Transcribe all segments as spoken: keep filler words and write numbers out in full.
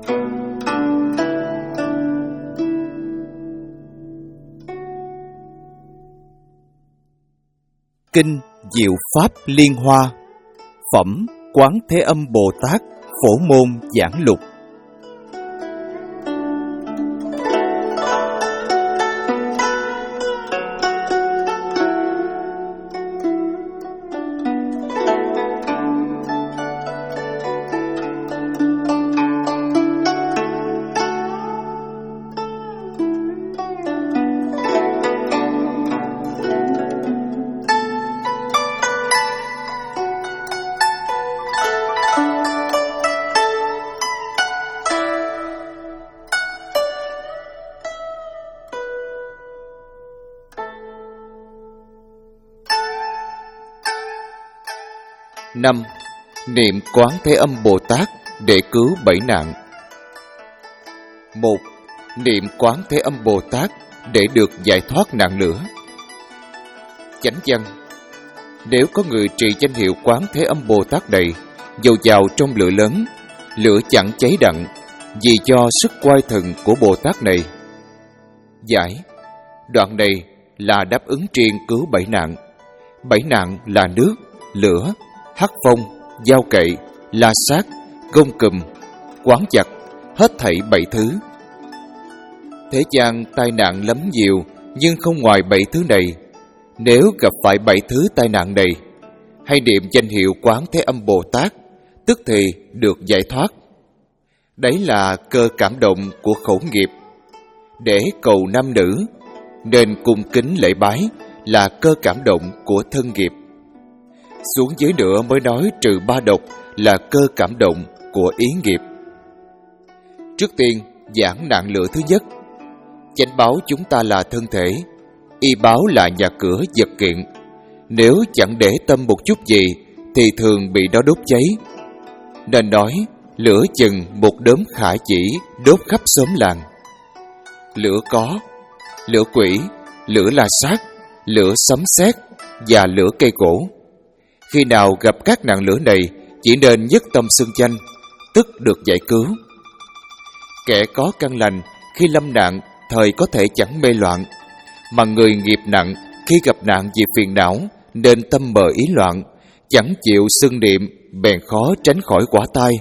Kinh Diệu Pháp Liên Hoa. Phẩm Quán Thế Âm Bồ Tát Phổ Môn Giảng Lục. Năm. Niệm Quán Thế Âm Bồ Tát để cứu bảy nạn. Một. Niệm Quán Thế Âm Bồ Tát để được giải thoát nạn lửa. Chánh văn. Nếu có người trì danh hiệu Quán Thế Âm Bồ Tát này, dầu vào trong lửa lớn, lửa chẳng cháy đặng, vì do sức oai thần của Bồ Tát này. Giải. Đoạn này là đáp ứng riêng cứu bảy nạn. Bảy nạn là nước, lửa, hắc phong, dao cậy, la sát, gông cùm, quán chặt, hết thảy bảy thứ. Thế gian tai nạn lắm nhiều, nhưng không ngoài bảy thứ này. Nếu gặp phải bảy thứ tai nạn này, hay niệm danh hiệu Quán Thế Âm Bồ Tát, tức thì được giải thoát. Đấy là cơ cảm động của khẩu nghiệp. Để cầu nam nữ, nên cung kính lễ bái là cơ cảm động của thân nghiệp. Xuống dưới nữa mới nói trừ ba độc là cơ cảm động của ý nghiệp. Trước tiên giảng nạn lửa thứ nhất. Chánh báo chúng ta là thân thể, y báo là nhà cửa vật kiện. Nếu chẳng để tâm một chút gì thì thường bị nó đốt cháy. Nên nói lửa chừng một đốm khả chỉ đốt khắp xóm làng. Lửa có, lửa quỷ, lửa la sát, lửa sấm sét và lửa cây cổ. Khi nào gặp các nạn lửa này, chỉ nên nhất tâm xưng danh, tức được giải cứu. Kẻ có căn lành khi lâm nạn thời có thể chẳng mê loạn, mà người nghiệp nặng khi gặp nạn vì phiền não nên tâm mờ ý loạn, chẳng chịu xưng niệm bèn khó tránh khỏi quả tai.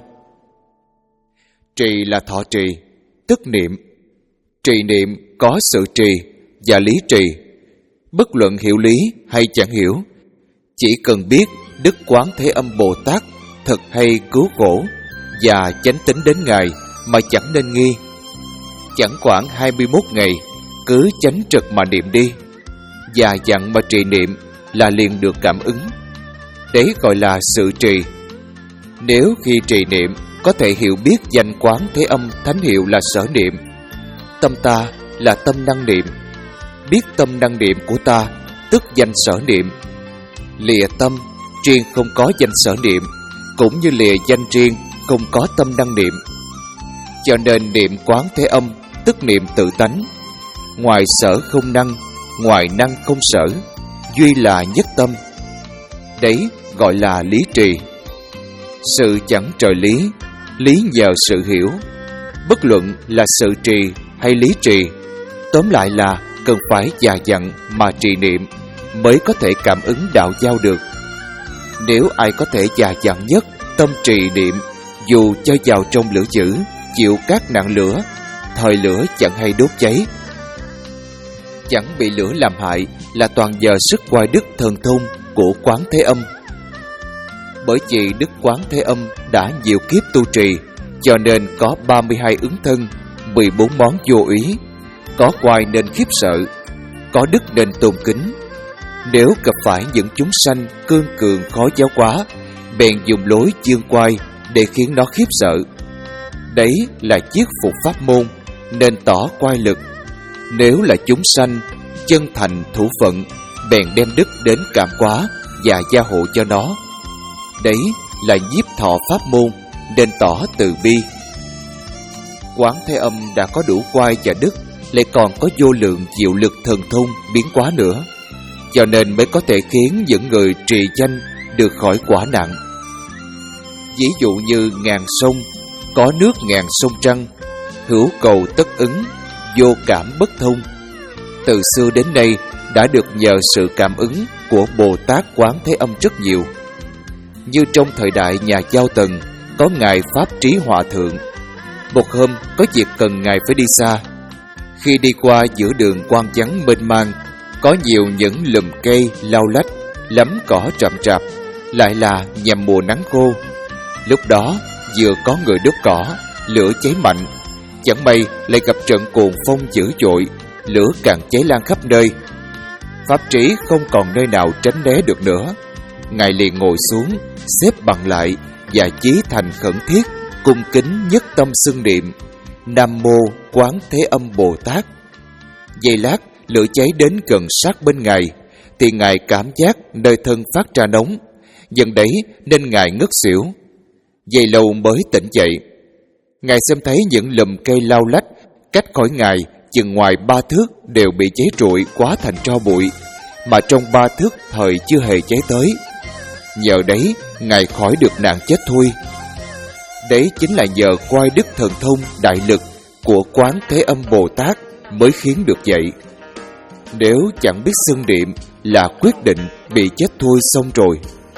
Trì là thọ trì, tức niệm. Trì niệm có sự trì và lý trì. Bất luận hiểu lý hay chẳng hiểu, chỉ cần biết Đức Quán Thế Âm Bồ Tát thật hay cứu khổ và chánh tín đến Ngài mà chẳng nên nghi. Chẳng khoảng hai mươi mốt ngày, cứ chánh trực mà niệm đi, và dặn mà trì niệm là liền được cảm ứng. Đấy gọi là sự trì. Nếu khi trì niệm có thể hiểu biết danh Quán Thế Âm thánh hiệu là sở niệm, tâm ta là tâm năng niệm, biết tâm năng niệm của ta tức danh sở niệm. Lìa tâm riêng không có danh sở niệm, cũng như lìa danh riêng không có tâm năng niệm. Cho nên niệm Quán Thế Âm tức niệm tự tánh. Ngoài sở không năng, ngoài năng không sở, duy là nhất tâm. Đấy gọi là lý trì. Sự chẳng trời lý, lý nhờ sự hiểu. Bất luận là sự trì hay lý trì, tóm lại là cần phải già dặn mà trì niệm mới có thể cảm ứng đạo giao được. Nếu ai có thể già dặn nhất tâm trì niệm, dù cho vào trong lửa dữ, chịu các nạn lửa, thời lửa chẳng hay đốt cháy, chẳng bị lửa làm hại, là toàn nhờ sức oai đức thần thông của Quán Thế Âm. Bởi vì Đức Quán Thế Âm đã nhiều kiếp tu trì, cho nên có ba mươi hai ứng thân, mười bốn món vô úy, có oai nên khiếp sợ, có đức nên tôn kính. Nếu gặp phải những chúng sanh cương cường khó giáo hóa, bèn dùng lối dương quai để khiến nó khiếp sợ. Đấy là chiết phục pháp môn, nên tỏ quai lực. Nếu là chúng sanh chân thành thủ phận, bèn đem đức đến cảm hóa và gia hộ cho nó. Đấy là nhiếp thọ pháp môn, nên tỏ từ bi. Quán Thế Âm đã có đủ quai và đức, lại còn có vô lượng diệu lực thần thông biến hóa nữa, cho nên mới có thể khiến những người trì danh được khỏi quả nạn. Ví dụ như ngàn sông, có nước ngàn sông trăng, hữu cầu tất ứng, vô cảm bất thông. Từ xưa đến nay đã được nhờ sự cảm ứng của Bồ Tát Quán Thế Âm rất nhiều. Như trong thời đại nhà Giao Tần, có Ngài Pháp Trí Hòa Thượng. Một hôm có việc cần Ngài phải đi xa. Khi đi qua giữa đường quang vắng mênh mang, có nhiều những lùm cây lau lách, lắm cỏ rậm rạp, lại là nhằm mùa nắng khô. Lúc đó vừa có người đốt cỏ, lửa cháy mạnh. Chẳng may lại gặp trận cuồng phong dữ dội, lửa càng cháy lan khắp nơi. Pháp Trí không còn nơi nào tránh né được nữa. Ngài liền ngồi xuống, xếp bằng lại và chí thành khẩn thiết, cung kính nhất tâm xưng niệm: Nam Mô Quán Thế Âm Bồ Tát. Giây lát, lửa cháy đến gần sát bên Ngài, thì Ngài cảm giác nơi thân phát ra nóng. Dần đấy nên Ngài ngất xỉu. Giây lâu mới tỉnh dậy. Ngài xem thấy những lùm cây lau lách cách khỏi Ngài chừng ngoài ba thước đều bị cháy rụi quá thành tro bụi, mà trong ba thước thời chưa hề cháy tới. Nhờ đấy Ngài khỏi được nạn chết thui. Đấy chính là nhờ quai đức thần thông đại lực của Quán Thế Âm Bồ Tát mới khiến được vậy. Nếu chẳng biết xưng niệm là quyết định bị chết thui xong rồi.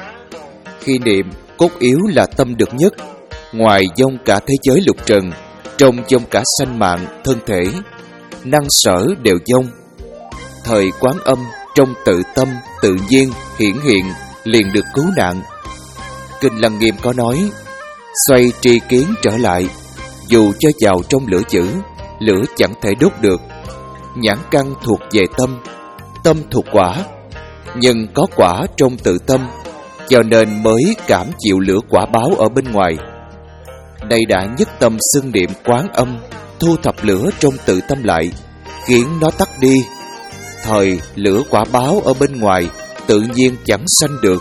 Khi niệm, cốt yếu là tâm được nhất. Ngoài vong cả thế giới lục trần, trong vong cả sanh mạng, thân thể, năng sở đều vong. Thời Quán Âm trong tự tâm, tự nhiên, hiển hiện, liền được cứu nạn. Kinh Lăng Nghiêm có nói: xoay tri kiến trở lại, dù cho vào trong lửa dữ, lửa chẳng thể đốt được. Nhãn căn thuộc về tâm, tâm thuộc quả, nhưng có quả trong tự tâm, cho nên mới cảm chịu lửa quả báo ở bên ngoài. Đây đã nhất tâm xưng niệm Quán Âm, thu thập lửa trong tự tâm lại, khiến nó tắt đi. Thời lửa quả báo ở bên ngoài tự nhiên chẳng sanh được.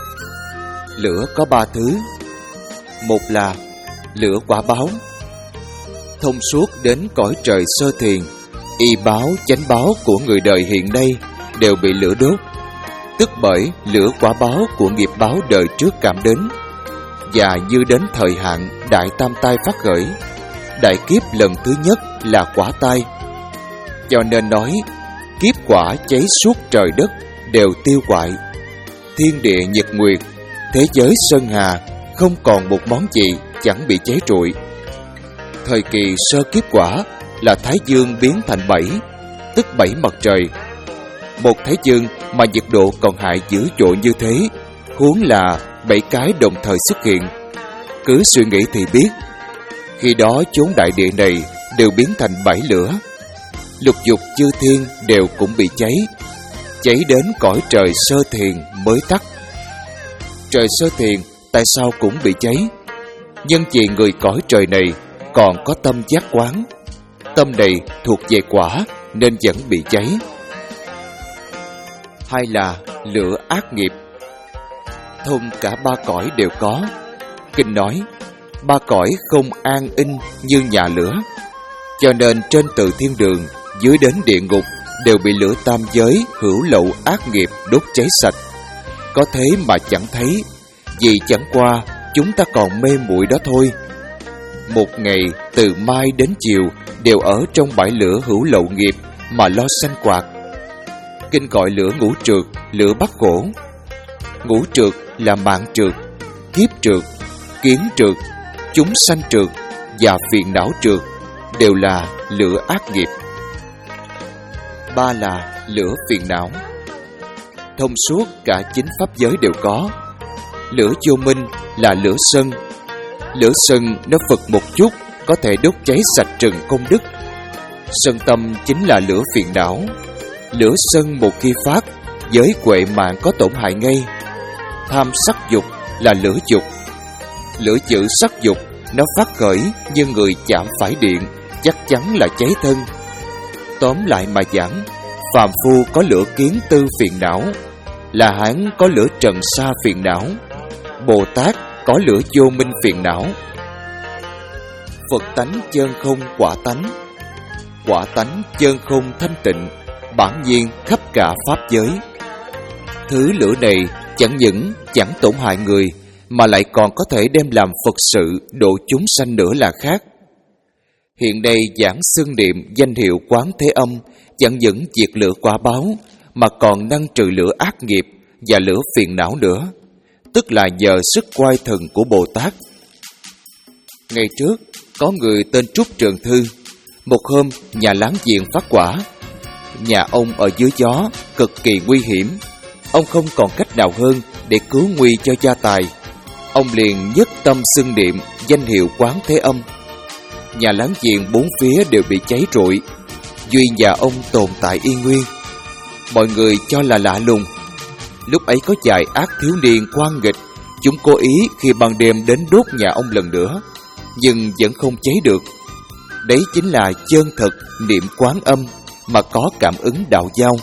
Lửa có ba thứ. Một là lửa quả báo. Thông suốt đến cõi trời sơ thiền, y báo, chánh báo của người đời hiện nay đều bị lửa đốt, tức bởi lửa quả báo của nghiệp báo đời trước cảm đến. Và như đến thời hạn đại tam tai phát khởi, đại kiếp lần thứ nhất là quả tai. Cho nên nói kiếp quả cháy suốt trời đất đều tiêu hoại, thiên địa nhật nguyệt, thế giới sơn hà, không còn một món gì chẳng bị cháy rụi. Thời kỳ sơ kiếp quả là Thái Dương biến thành bảy, tức bảy mặt trời. Một Thái Dương mà nhiệt độ còn hại dữ dội như thế, huống là bảy cái đồng thời xuất hiện. Cứ suy nghĩ thì biết, khi đó chốn đại địa này đều biến thành bảy lửa. Lục dục chư thiên đều cũng bị cháy, cháy đến cõi trời sơ thiền mới tắt. Trời sơ thiền tại sao cũng bị cháy? Nhưng vì người cõi trời này còn có tâm giác quán, tâm này thuộc về quả nên vẫn bị cháy. Hay là lửa ác nghiệp. Thông cả ba cõi đều có. Kinh nói ba cõi không an in như nhà lửa, cho nên trên từ thiên đường dưới đến địa ngục đều bị lửa tam giới hữu lậu ác nghiệp đốt cháy sạch. Có thế mà chẳng thấy, vì chẳng qua chúng ta còn mê muội đó thôi. Một ngày từ mai đến chiều đều ở trong bãi lửa hữu lậu nghiệp mà lo sanh quạt. Kinh gọi lửa ngũ trượt, lửa bắt khổ. Ngũ trượt là mạng trượt, kiếp trượt, kiến trượt, chúng sanh trượt và phiền não trượt, đều là lửa ác nghiệp. Ba là lửa phiền não. Thông suốt cả chín pháp giới đều có. Lửa vô minh là lửa sân. Lửa sân nó phật một chút có thể đốt cháy sạch rừng công đức. Sân tâm chính là lửa phiền não. Lửa sân một khi phát, giới huệ mạng có tổn hại ngay. Tham sắc dục là lửa dục. Lửa dữ sắc dục nó phát khởi như người chạm phải điện, chắc chắn là cháy thân. Tóm lại mà giảng, phàm phu có lửa kiến tư phiền não, là hán có lửa trần sa phiền não, Bồ Tát có lửa vô minh phiền não. Phật tánh chân không quả tánh. Quả tánh chân không thanh tịnh, bản nhiên khắp cả pháp giới. Thứ lửa này chẳng những chẳng tổn hại người, mà lại còn có thể đem làm Phật sự độ chúng sanh nữa là khác. Hiện đây giảng xưng niệm danh hiệu Quán Thế Âm chẳng những diệt lửa quả báo, mà còn năng trừ lửa ác nghiệp và lửa phiền não nữa, tức là nhờ sức quay thần của Bồ Tát. Ngày trước, có người tên Trúc Trường Thư. Một hôm, nhà láng giềng phát quả. Nhà ông ở dưới gió, cực kỳ nguy hiểm. Ông không còn cách nào hơn để cứu nguy cho gia tài. Ông liền nhất tâm xưng niệm danh hiệu Quán Thế Âm. Nhà láng giềng bốn phía đều bị cháy rụi, duy nhà ông tồn tại y nguyên. Mọi người cho là lạ lùng. Lúc ấy có vài ác thiếu niên ngoan nghịch, chúng cố ý khi ban đêm đến đốt nhà ông lần nữa, nhưng vẫn không cháy được. Đấy chính là chân thật niệm Quán Âm mà có cảm ứng đạo giao.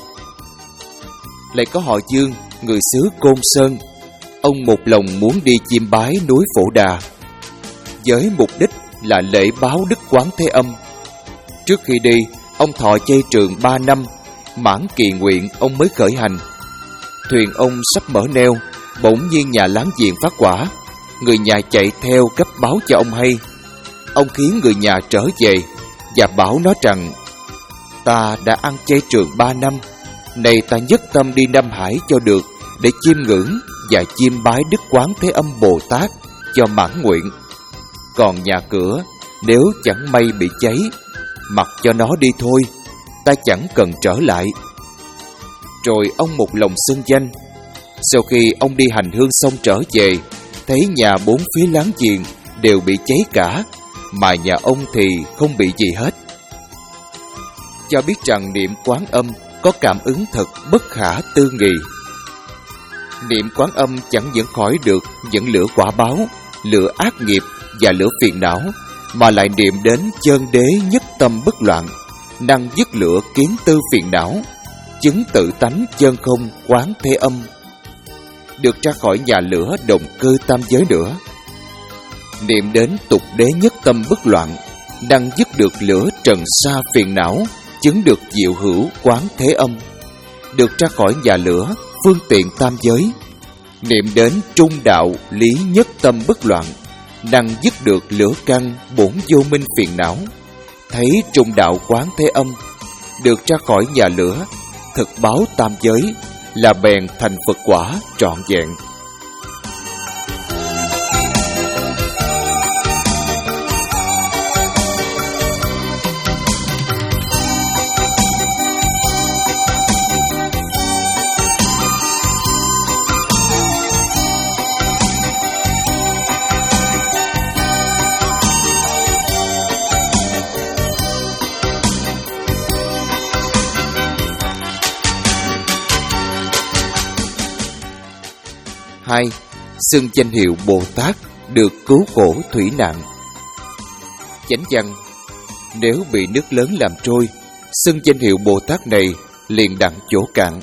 Lại có họ Dương, người xứ Côn Sơn. Ông một lòng muốn đi chiêm bái núi Phổ Đà, với mục đích là lễ báo đức Quán Thế Âm. Trước khi đi, ông thọ chay trường ba năm, mãn kỳ nguyện ông mới khởi hành. Thuyền ông sắp mở neo, bỗng nhiên nhà láng giềng phát quả. Người nhà chạy theo cấp báo cho ông hay. Ông khiến người nhà trở về và bảo nó rằng: ta đã ăn chay trường ba năm, nay ta nhất tâm đi Nam Hải cho được, để chiêm ngưỡng và chiêm bái đức Quán Thế Âm Bồ Tát cho mãn nguyện. Còn nhà cửa, nếu chẳng may bị cháy, mặc cho nó đi thôi, ta chẳng cần trở lại. Rồi ông một lòng xưng danh. Sau khi ông đi hành hương xong trở về, thấy nhà bốn phía láng giềng đều bị cháy cả, mà nhà ông thì không bị gì hết. Cho biết rằng niệm Quán Âm có cảm ứng thật bất khả tư nghị. Niệm Quán Âm chẳng những khỏi được những lửa quả báo, lửa ác nghiệp và lửa phiền não, mà lại niệm đến chân đế nhất tâm bất loạn, năng dứt lửa kiến tư phiền não, chứng tự tánh chân không Quán Thế Âm, được ra khỏi nhà lửa đồng cơ tam giới nữa. Niệm đến tục đế nhất tâm bất loạn, năng dứt được lửa trần sa phiền não, chứng được diệu hữu Quán Thế Âm, được ra khỏi nhà lửa phương tiện tam giới. Niệm đến trung đạo lý nhất tâm bất loạn, năng dứt được lửa căn bổn vô minh phiền não, thấy trung đạo Quán Thế Âm, được ra khỏi nhà lửa thực báo tam giới, là bèn thành Phật quả trọn vẹn. Hai, xưng danh hiệu Bồ Tát được cứu khổ thủy nạn. Chánh văn: nếu bị nước lớn làm trôi, xưng danh hiệu Bồ Tát này liền đặng chỗ cạn.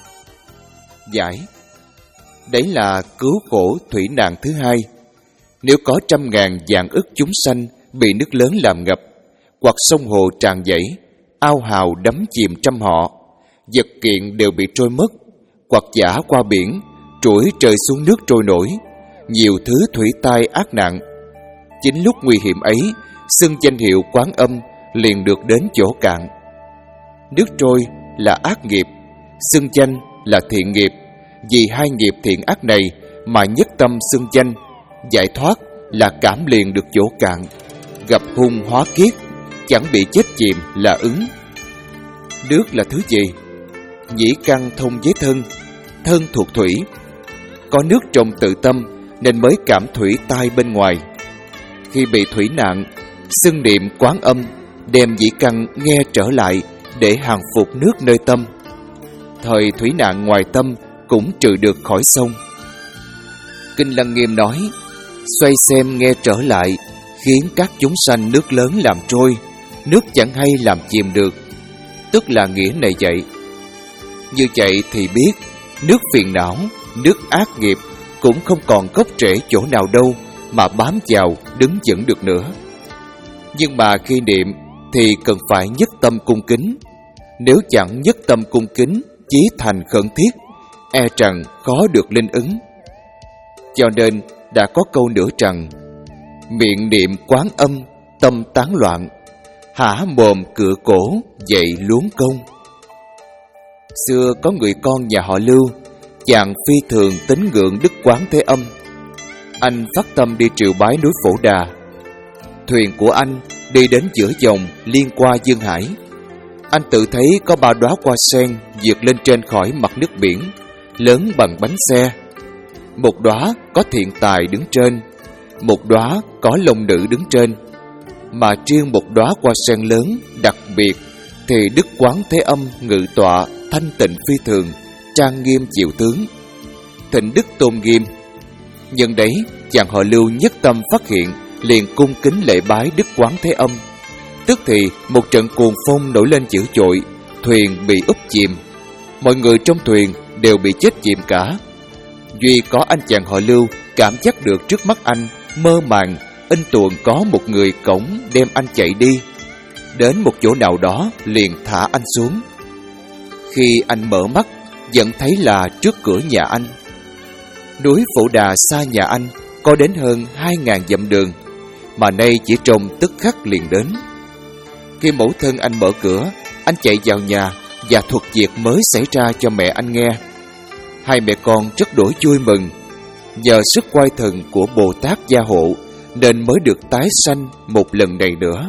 Giải: đấy là cứu khổ thủy nạn thứ hai. Nếu có trăm ngàn vạn ức chúng sanh bị nước lớn làm ngập, hoặc sông hồ tràn dãy, ao hào đắm chìm trăm họ, vật kiện đều bị trôi mất, hoặc dã qua biển, trũi trời xuống nước trôi nổi, nhiều thứ thủy tai ác nạn. Chính lúc nguy hiểm ấy, xưng danh hiệu Quán Âm liền được đến chỗ cạn. Nước trôi là ác nghiệp, xưng danh là thiện nghiệp. Vì hai nghiệp thiện ác này mà nhất tâm xưng danh, giải thoát là cảm liền được chỗ cạn. Gặp hung hóa kiết, chẳng bị chết chìm là ứng. Nước là thứ gì? Nhĩ căn thông với thân, thân thuộc thủy. Có nước trong tự tâm nên mới cảm thủy tai bên ngoài. Khi bị thủy nạn, xưng niệm Quán Âm, đem dĩ căn nghe trở lại để hàng phục nước nơi tâm. Thời thủy nạn ngoài tâm cũng trừ được khỏi sông. Kinh Lăng Nghiêm nói: xoay xem nghe trở lại, khiến các chúng sanh nước lớn làm trôi, nước chẳng hay làm chìm được. Tức là nghĩa này vậy. Như vậy thì biết nước phiền não, nước ác nghiệp cũng không còn gốc rễ chỗ nào đâu mà bám vào đứng vững được nữa. Nhưng mà khi niệm thì cần phải nhất tâm cung kính. Nếu chẳng nhất tâm cung kính, chí thành khẩn thiết, e rằng khó được linh ứng. Cho nên đã có câu nữa rằng: miệng niệm Quán Âm, tâm tán loạn, hả mồm cựa cổ, dậy luống công. Xưa có người con nhà họ Lưu, chàng phi thường tín ngưỡng Đức Quán Thế Âm. Anh phát tâm đi triều bái núi Phổ Đà. Thuyền của anh đi đến giữa dòng liên qua Dương Hải. Anh tự thấy có ba đóa hoa sen vượt lên trên khỏi mặt nước biển, lớn bằng bánh xe. Một đóa có thiện tài đứng trên, một đóa có long nữ đứng trên, mà riêng một đóa hoa sen lớn đặc biệt thì Đức Quán Thế Âm ngự tọa thanh tịnh phi thường, trang nghiêm diệu tướng, thịnh đức tôn nghiêm. Nhân đấy, chàng họ Lưu nhất tâm phát hiện, liền cung kính lễ bái Đức Quán Thế Âm. Tức thì một trận cuồng phong nổi lên dữ dội, thuyền bị úp chìm. Mọi người trong thuyền đều bị chết chìm cả. Duy có anh chàng họ Lưu cảm giác được trước mắt anh mơ màng, in tuồng có một người cõng đem anh chạy đi. Đến một chỗ nào đó liền thả anh xuống. Khi anh mở mắt, vẫn thấy là trước cửa nhà anh. Núi Phổ Đà xa nhà anh có đến hơn hai ngàn dặm đường, mà nay chỉ trong tức khắc liền đến. Khi mẫu thân anh mở cửa, anh chạy vào nhà và thuật việc mới xảy ra cho mẹ anh nghe. Hai mẹ con rất đổi vui mừng. Nhờ sức oai thần của Bồ Tát gia hộ nên mới được tái sanh một lần này nữa.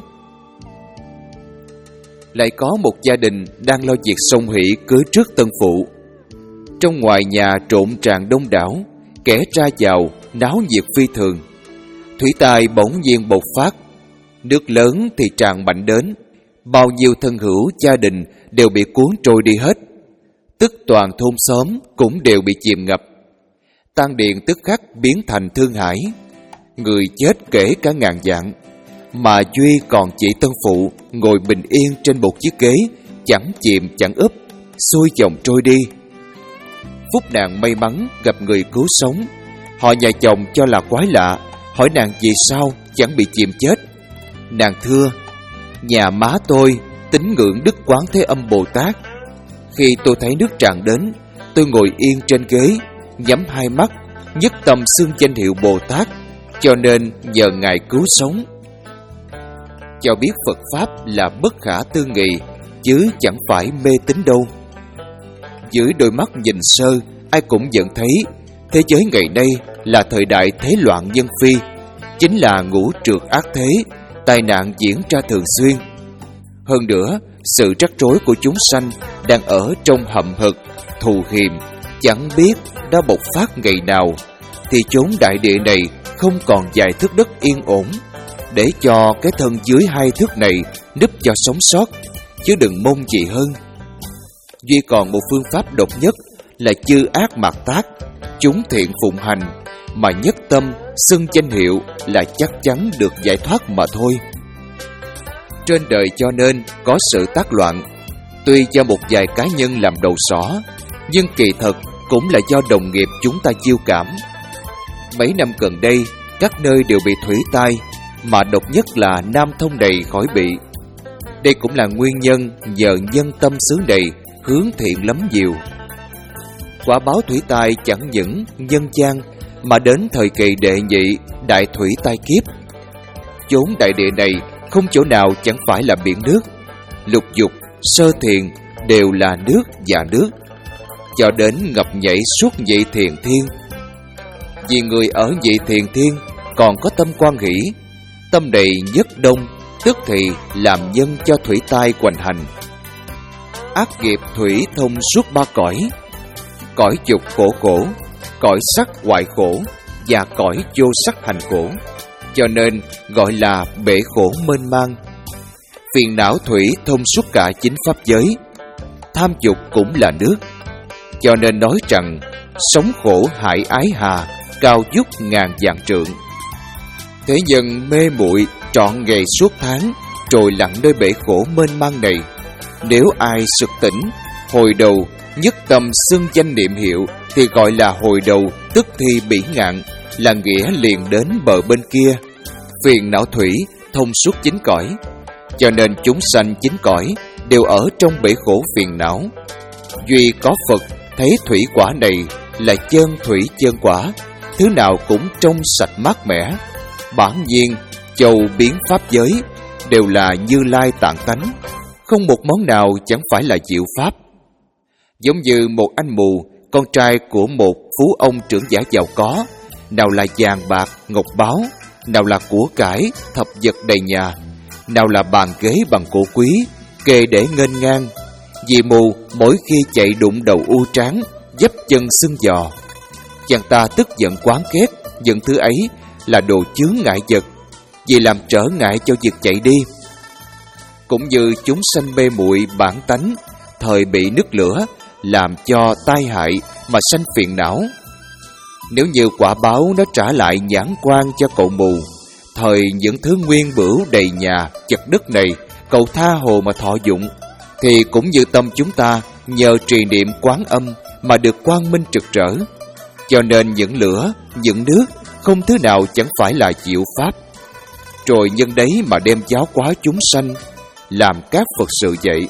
Lại có một gia đình đang lo việc song hỷ cưới trước tân phụ. Trong ngoài nhà trộn tràn đông đảo, kẻ ra vào náo nhiệt phi thường. Thủy tài bỗng nhiên bộc phát, nước lớn thì tràn mạnh đến, bao nhiêu thân hữu gia đình đều bị cuốn trôi đi hết. Tức toàn thôn xóm cũng đều bị chìm ngập. Tang điện tức khắc biến thành thương hải, người chết kể cả ngàn vạn, mà duy còn chỉ tân phụ ngồi bình yên trên một chiếc ghế, chẳng chìm chẳng úp, xuôi dòng trôi đi. Phúc nàng may mắn gặp người cứu sống. Họ nhà chồng cho là quái lạ, hỏi nàng vì sao chẳng bị chìm chết. Nàng thưa: nhà má tôi tín ngưỡng Đức Quán Thế Âm Bồ Tát. Khi tôi thấy nước tràn đến, tôi ngồi yên trên ghế, nhắm hai mắt, nhất tâm xưng danh hiệu Bồ Tát, cho nên nhờ Ngài cứu sống. Cho biết Phật Pháp là bất khả tư nghị, chứ chẳng phải mê tín đâu. Dưới đôi mắt nhìn sơ, ai cũng nhận thấy thế giới ngày nay là thời đại thế loạn nhân phi, chính là ngũ trược ác thế, tai nạn diễn ra thường xuyên. Hơn nữa, sự rắc rối của chúng sanh đang ở trong hậm hực, thù hiềm, chẳng biết đã bộc phát ngày nào, thì chốn đại địa này không còn vài thước đất yên ổn, để cho cái thân dưới hai thước này núp cho sống sót, chứ đừng mong gì hơn. Duy còn một phương pháp độc nhất là chư ác mạt tác, chúng thiện phụng hành, mà nhất tâm xưng danh hiệu là chắc chắn được giải thoát mà thôi. Trên đời cho nên có sự tác loạn, tuy do một vài cá nhân làm đầu sỏ, nhưng kỳ thật cũng là do đồng nghiệp chúng ta chiêu cảm. Mấy năm gần đây, các nơi đều bị thủy tai, mà độc nhất là Nam Thông này khỏi bị. Đây cũng là nguyên nhân nhờ nhân tâm xứ này hướng thiện lắm nhiều. Quả báo thủy tai chẳng những nhân gian, mà đến thời kỳ đệ nhị đại thủy tai kiếp, chốn đại địa này không chỗ nào chẳng phải là biển nước. Lục dục, sơ thiền đều là nước và nước, cho đến ngập nhảy suốt nhị thiền thiên. Vì người ở nhị thiền thiên còn có tâm quan hỷ, tâm đầy nhất đông, tức thì làm nhân cho thủy tai hoành hành. Ác nghiệp thủy thông suốt ba cõi: cõi dục khổ khổ, cõi sắc hoại khổ, và cõi vô sắc hành khổ, cho nên gọi là bể khổ mênh mang. Phiền não thủy thông suốt cả chín pháp giới. Tham dục cũng là nước, cho nên nói rằng sống khổ hại ái hà, cao vút ngàn vạn trượng. Thế nhân mê muội trọn ngày suốt tháng, trồi lặng nơi bể khổ mênh mang này. Nếu ai sực tỉnh, hồi đầu nhất tâm xưng danh niệm hiệu, thì gọi là hồi đầu tức thi bỉ ngạn, là nghĩa liền đến bờ bên kia. Phiền não thủy thông suốt chín cõi, cho nên chúng sanh chín cõi đều ở trong bể khổ phiền não. Duy có Phật thấy thủy quả này là chân thủy chân quả, thứ nào cũng trong sạch mát mẻ. Bảng nhiên, châu biến pháp giới đều là Như Lai tạng tánh, không một món nào chẳng phải là diệu pháp. Giống như một anh mù, con trai của một phú ông trưởng giả giàu có, nào là vàng bạc, ngọc báu, nào là của cải, thập vật đầy nhà, nào là bàn ghế bằng gỗ quý, kê để nghênh ngang. Vì mù, mỗi khi chạy đụng đầu u trán, dấp chân sưng giò. Chàng ta tức giận quán ghét những thứ ấy là đồ chướng ngại vật, vì làm trở ngại cho việc chạy đi. Cũng như chúng sanh mê muội bản tánh, thời bị nước lửa làm cho tai hại mà sanh phiền não. Nếu như quả báo nó trả lại nhãn quan cho cậu mù, thời những thứ nguyên bửu đầy nhà chật đất này cậu tha hồ mà thọ dụng, thì cũng như tâm chúng ta nhờ trì niệm quán âm mà được quang minh trực trở. Cho nên những lửa, những nước không thứ nào chẳng phải là diệu pháp. Rồi nhân đấy mà đem giáo hóa chúng sanh, làm các Phật sự vậy.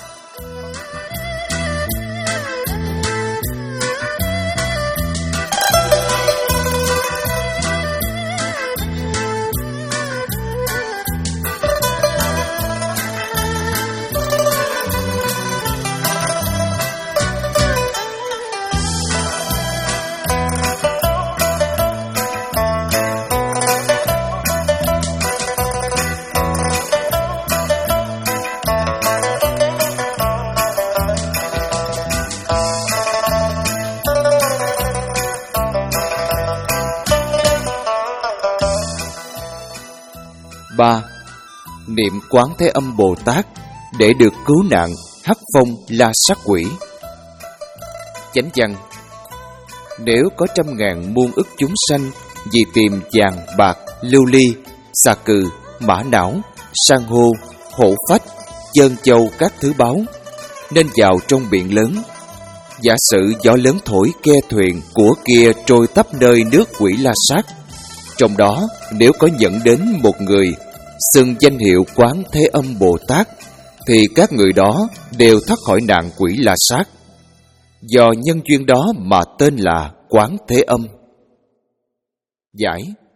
Ba. Niệm Quán Thế Âm Bồ Tát để được cứu nạn hắc phong la sát quỷ. Chánh văn: nếu có trăm ngàn muôn ức chúng sanh vì tìm vàng bạc, lưu ly, xà cừ, mã não, san hô, hổ phách, trơn châu các thứ báu, nên vào trong biển lớn. Giả sử gió lớn thổi ke thuyền của kia trôi tấp nơi nước quỷ la sát. Trong đó nếu có nhận đến một người xưng danh hiệu Quán Thế Âm Bồ Tát, thì các người đó đều thoát khỏi nạn quỷ la sát. Do nhân duyên đó mà tên là Quán Thế Âm. Giải: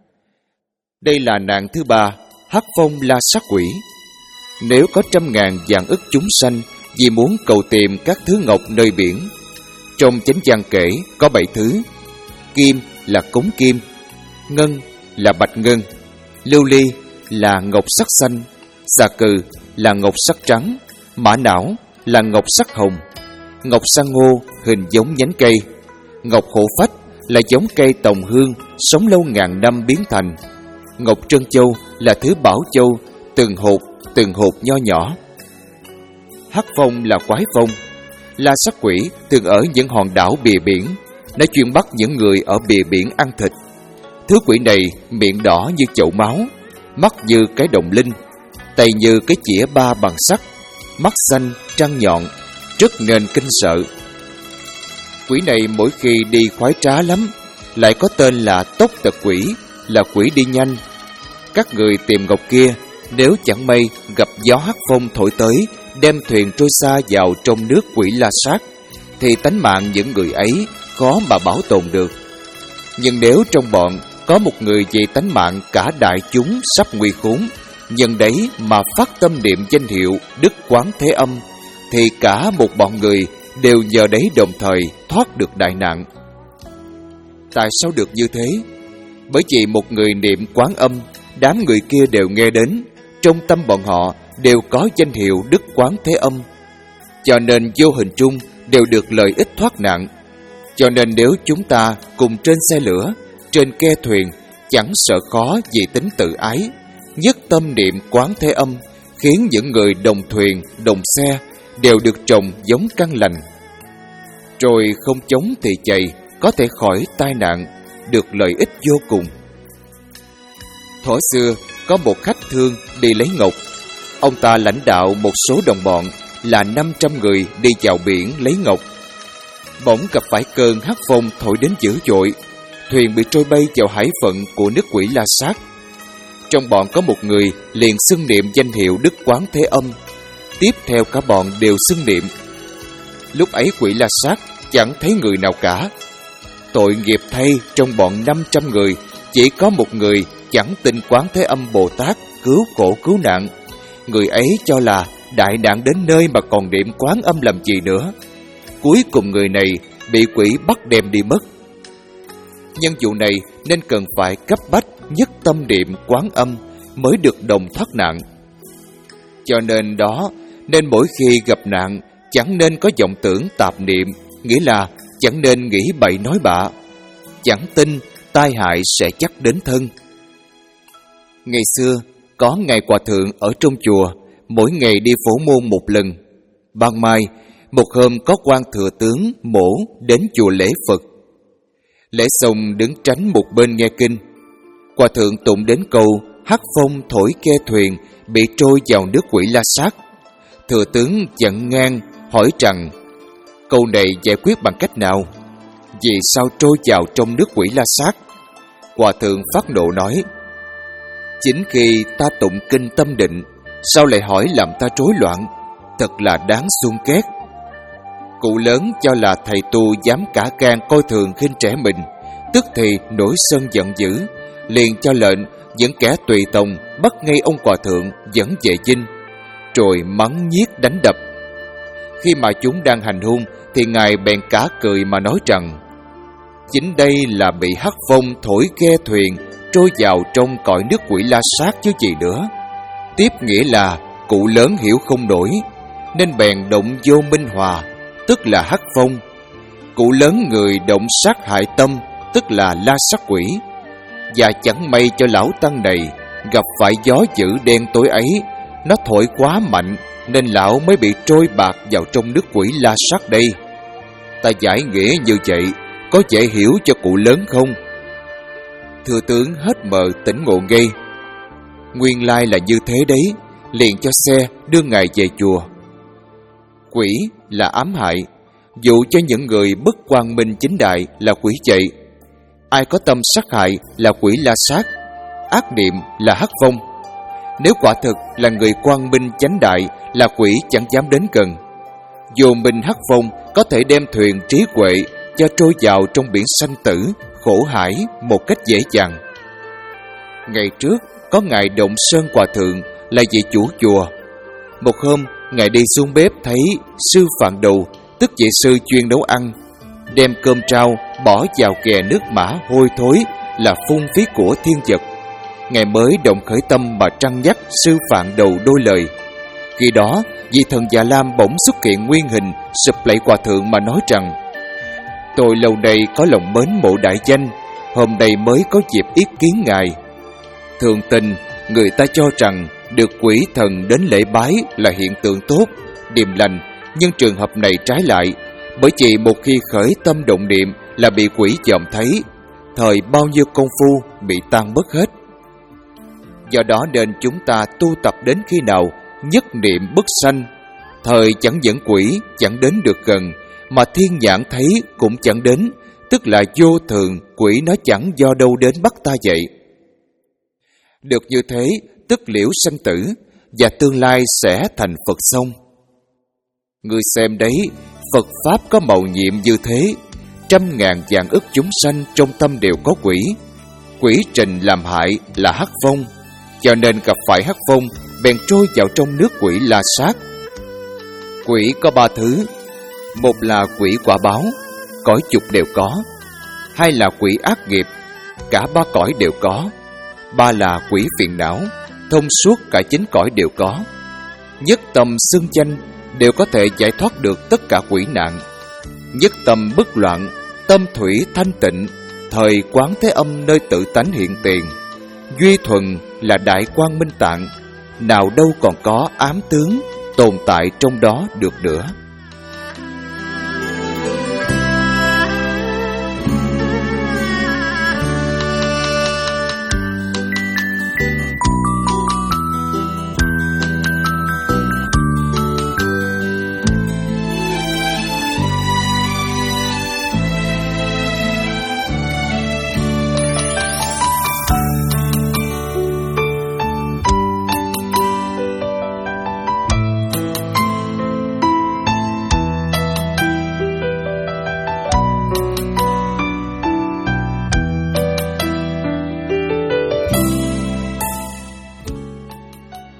đây là nạn thứ ba, hắc phong la sát quỷ. Nếu có trăm ngàn vạn ức chúng sanh vì muốn cầu tìm các thứ ngọc nơi biển, trong chánh văn kể có bảy thứ. Kim là cống kim, ngân là bạch ngân, lưu ly là ngọc sắc xanh, xà cừ là ngọc sắc trắng, mã não là ngọc sắc hồng, ngọc san hô hình giống nhánh cây, ngọc hổ phách là giống cây tòng hương sống lâu ngàn năm biến thành, ngọc trân châu là thứ bảo châu từng hột từng hột nho nhỏ. Hắc phong là quái phong. La sát quỷ thường ở những hòn đảo bìa biển, nó chuyên bắt những người ở bìa biển ăn thịt. Thứ quỷ này miệng đỏ như chậu máu, mắt như cái đồng linh, tay như cái chĩa ba bằng sắt, mắt xanh, trăng nhọn, rất nên kinh sợ. Quỷ này mỗi khi đi khoái trá lắm, lại có tên là tốc tật quỷ, là quỷ đi nhanh. Các người tìm ngọc kia, nếu chẳng may gặp gió hắc phong thổi tới, đem thuyền trôi xa vào trong nước quỷ la sát, thì tánh mạng những người ấy khó mà bảo tồn được. Nhưng nếu trong bọn có một người vì tánh mạng cả đại chúng sắp nguy khốn, nhân đấy mà phát tâm niệm danh hiệu Đức Quán Thế Âm, thì cả một bọn người đều nhờ đấy đồng thời thoát được đại nạn. Tại sao được như thế? Bởi vì một người niệm Quán Âm, đám người kia đều nghe đến, trong tâm bọn họ đều có danh hiệu Đức Quán Thế Âm, cho nên vô hình chung đều được lợi ích thoát nạn. Cho nên nếu chúng ta cùng trên xe lửa, trên ke thuyền, chẳng sợ khó vì tính tự ái, nhất tâm niệm Quán Thế Âm, khiến những người đồng thuyền, đồng xe đều được trồng giống căn lành. Rồi không chống thì chạy, có thể khỏi tai nạn, được lợi ích vô cùng. Thuở xưa có một khách thương đi lấy ngọc. Ông ta lãnh đạo một số đồng bọn là năm trăm người đi vào biển lấy ngọc. Bỗng gặp phải cơn hắc phong thổi đến dữ dội, thuyền bị trôi bay vào hải phận của nước quỷ la sát. Trong bọn có một người liền xưng niệm danh hiệu Đức Quán Thế Âm, tiếp theo cả bọn đều xưng niệm. Lúc ấy quỷ la sát chẳng thấy người nào cả. tội nghiệp thay, trong bọn năm trăm người, chỉ có một người chẳng tin Quán Thế Âm Bồ Tát cứu khổ cứu nạn. Người ấy cho là đại nạn đến nơi mà còn niệm Quán Âm làm gì nữa. Cuối cùng người này bị quỷ bắt đem đi mất. Nhân vụ này nên cần phải cấp bách nhất tâm niệm Quán Âm mới được đồng thoát nạn. Cho nên đó, nên mỗi khi gặp nạn chẳng nên có vọng tưởng tạp niệm, nghĩa là chẳng nên nghĩ bậy nói bạ. Chẳng tin tai hại sẽ chắc đến thân. Ngày xưa có ngài hòa thượng ở trong chùa, mỗi ngày đi phổ môn một lần. Ban mai, một hôm có quan thừa tướng mổ đến chùa lễ Phật. Lễ xong đứng tránh một bên nghe kinh. Hòa thượng tụng đến câu hắc phong thổi ke thuyền, bị trôi vào nước quỷ La Sát. Thừa tướng giận ngang hỏi rằng câu này giải quyết bằng cách nào? Vì sao trôi vào trong nước quỷ La Sát? Hòa thượng phát nộ nói: chính khi ta tụng kinh tâm định, sao lại hỏi làm ta rối loạn? Thật là đáng xuân két. Cụ lớn cho là thầy tu dám cả gan coi thường khinh trẻ mình, tức thì nổi sân giận dữ, liền cho lệnh những kẻ tùy tùng bắt ngay ông hòa thượng dẫn về dinh, rồi mắng nhiếc đánh đập. Khi mà chúng đang hành hung thì ngài bèn cả cười mà nói rằng chính đây là bị hắc phong thổi ghe thuyền trôi vào trong cõi nước quỷ La Sát chứ gì nữa. Tiếp nghĩa là cụ lớn hiểu không nổi, nên bèn động vô minh hòa, tức là hắc phong. Cụ lớn người động sát hại tâm, tức là La Sát quỷ. Và chẳng may cho lão tăng này gặp phải gió dữ đen tối ấy, nó thổi quá mạnh nên lão mới bị trôi bạc vào trong nước quỷ La Sát đây. Ta giải nghĩa như vậy có dễ hiểu cho cụ lớn không? Thừa tướng hết mờ tỉnh ngộ ngay. Nguyên lai là như thế đấy, liền cho xe đưa ngài về chùa. Quỷ là ám hại, dụ cho những người bất quang minh chính đại là quỷ chạy. Ai có tâm sát hại là quỷ La Sát, ác niệm là hắc phong. Nếu quả thực là người quang minh chánh đại là quỷ chẳng dám đến gần. Vô minh hắc phong có thể đem thuyền trí huệ cho trôi vào trong biển sanh tử, khổ hải một cách dễ dàng. Ngày trước có ngài Động Sơn Hòa Thượng là vị chủ chùa. Một hôm ngài đi xuống bếp thấy sư Phạn Đầu, tức vị sư chuyên nấu ăn, đem cơm trao bỏ vào kè nước mã hôi thối là phung phí của thiên vật. Ngài mới động khởi tâm mà trăn nhắc sư Phạn Đầu đôi lời. Khi đó vị thần Già Lam bỗng xuất hiện nguyên hình, sụp lạy Hòa Thượng mà nói rằng: tôi lâu nay có lòng mến mộ đại danh, hôm nay mới có dịp yết kiến ngài. Thường tình người ta cho rằng được quỷ thần đến lễ bái là hiện tượng tốt, điềm lành, nhưng trường hợp này trái lại, bởi chỉ một khi khởi tâm động niệm là bị quỷ dòm thấy, thời bao nhiêu công phu bị tan mất hết. Do đó nên chúng ta tu tập đến khi nào nhất niệm bất sanh, thời chẳng dẫn quỷ chẳng đến được gần, mà thiên nhãn thấy cũng chẳng đến, tức là vô thường, quỷ nó chẳng do đâu đến bắt ta vậy. Được như thế, tức liễu sanh tử, và tương lai sẽ thành Phật xong. Người xem đấy, Phật Pháp có mầu nhiệm như thế, trăm ngàn vạn ức chúng sanh trong tâm đều có quỷ. Quỷ trình làm hại là hắc phong, cho nên gặp phải hắc phong, bèn trôi vào trong nước quỷ La Sát. Quỷ có ba thứ: một là quỷ quả báo, cõi chục đều có; hai là quỷ ác nghiệp, cả ba cõi đều có; ba là quỷ phiền não, thông suốt cả chín cõi đều có. Nhất tâm xưng danh đều có thể giải thoát được tất cả quỷ nạn. Nhất tâm bất loạn, tâm thủy thanh tịnh, thời Quán Thế Âm nơi tự tánh hiện tiền. Duy thuần là đại quang minh tạng, nào đâu còn có ám tướng tồn tại trong đó được nữa.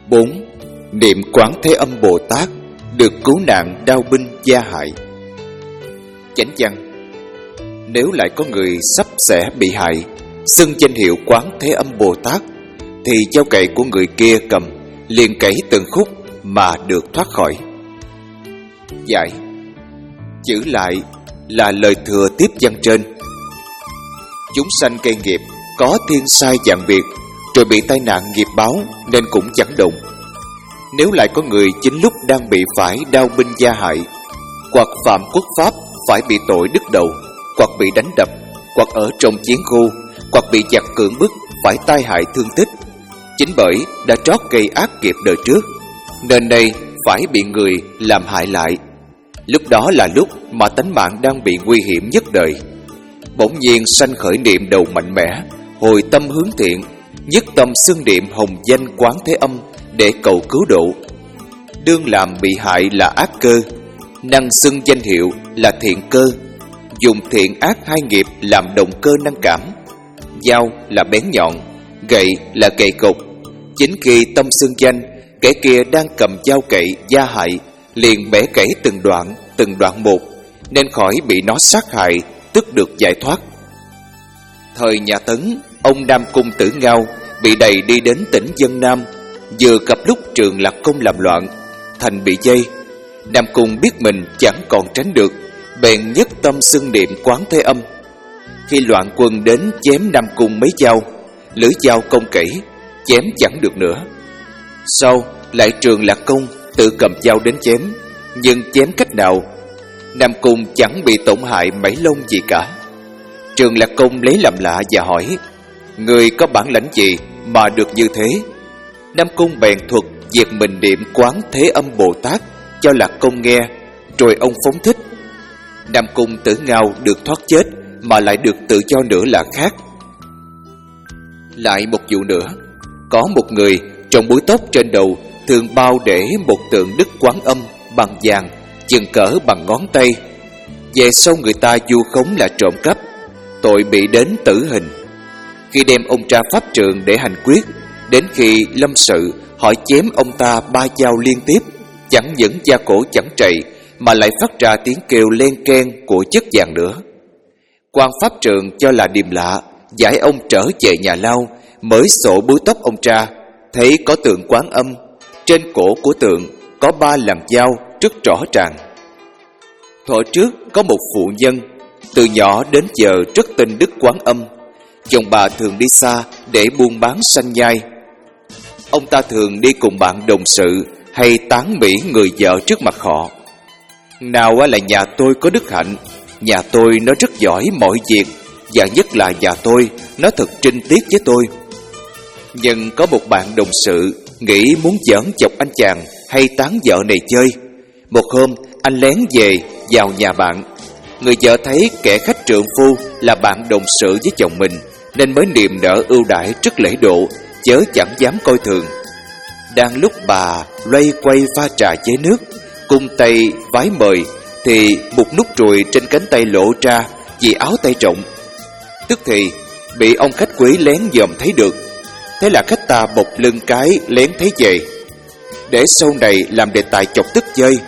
Bốn. Niệm Quán Thế Âm Bồ Tát được cứu nạn đau binh gia hại. Chánh văn: nếu lại có người sắp sẻ bị hại, xưng danh hiệu Quán Thế Âm Bồ Tát, thì dao cậy của người kia cầm liền cấy từng khúc mà được thoát khỏi. Giải: chữ lại là lời thừa tiếp văn trên. Chúng sanh cây nghiệp có thiên sai dạng biệt, rồi bị tai nạn nghiệp báo nên cũng chẳng động. Nếu lại có người chính lúc đang bị phải đao binh gia hại, hoặc phạm quốc pháp phải bị tội đứt đầu, hoặc bị đánh đập, hoặc ở trong chiến khu, hoặc bị giặc cưỡng bức phải tai hại thương tích, chính bởi đã trót gây ác nghiệp đời trước, nên đây phải bị người làm hại lại. Lúc đó là lúc mà tánh mạng đang bị nguy hiểm nhất đời. Bỗng nhiên sanh khởi niệm đầu mạnh mẽ, hồi tâm hướng thiện, nhất tâm xưng niệm hồng danh Quán Thế Âm để cầu cứu độ. Đương làm bị hại là ác cơ, năng xưng danh hiệu là thiện cơ, dùng thiện ác hai nghiệp làm động cơ năng cảm. Dao là bén nhọn, gậy là gậy cục. Chính khi tâm xưng danh, kẻ kia đang cầm dao cậy gia hại liền bẻ gãy từng đoạn, từng đoạn một, nên khỏi bị nó sát hại, tức được giải thoát. Thời nhà Tấn, ông Nam Cung Tử Ngao bị đầy đi đến tỉnh Vân Nam, vừa gặp lúc Trường Lạc Công làm loạn, thành bị dây. Nam Cung biết mình chẳng còn tránh được, bèn nhất tâm xưng niệm Quán Thế Âm. Khi loạn quân đến chém Nam Cung mấy dao, lưỡi dao cong kẩy, chém chẳng được nữa. Sau lại Trường Lạc Công tự cầm dao đến chém, nhưng chém cách nào Nam Cung chẳng bị tổn hại mảy lông gì cả. Trường Lạc Công lấy làm lạ và hỏi: người có bản lãnh gì mà được như thế? Nam Cung bèn thuật việc mình niệm Quán Thế Âm Bồ Tát cho Lạc Công nghe, rồi ông phóng thích. Nam Cung Tử Ngao được thoát chết, mà lại được tự do nữa là khác. Lại một vụ nữa, có một người trồng búi tóc trên đầu thường bao để một tượng Đức Quán Âm bằng vàng, chừng cỡ bằng ngón tay. Về sau người ta vu khống là trộm cắp, tội bị đến tử hình. Khi đem ông ra pháp trường để hành quyết, đến khi lâm sự họ chém ông ta ba dao liên tiếp, chẳng những da cổ chẳng trầy, mà lại phát ra tiếng kêu len keng của chất vàng nữa. Quan pháp trường cho là điềm lạ, giải ông trở về nhà lao, mới xổ búi tóc ông ra, thấy có tượng Quán Âm, trên cổ của tượng có ba làn dao rất rõ ràng. Thuở trước có một phụ nhân, từ nhỏ đến giờ rất tin Đức Quán Âm. Chồng bà thường đi xa để buôn bán sanh nhai. Ông ta thường đi cùng bạn đồng sự hay tán mỹ người vợ trước mặt họ. Nào là nhà tôi có đức hạnh, nhà tôi nó rất giỏi mọi việc, và nhất là nhà tôi nó thật trinh tiết với tôi. Nhưng có một bạn đồng sự nghĩ muốn giỡn chọc anh chàng hay tán vợ này chơi. Một hôm anh lén về vào nhà bạn. Người vợ thấy kẻ khách trượng phu là bạn đồng sự với chồng mình, nên mới niềm nở ưu đãi rất lễ độ, chớ chẳng dám coi thường. Đang lúc bà loay quay pha trà chế nước, cung tay vái mời, thì một nút ruồi trên cánh tay lộ ra vì áo tay rộng. Tức thì bị ông khách quý lén dòm thấy được. Thế là khách ta bộc lưng cái lén thấy về, để sau này làm đề tài chọc tức chơi.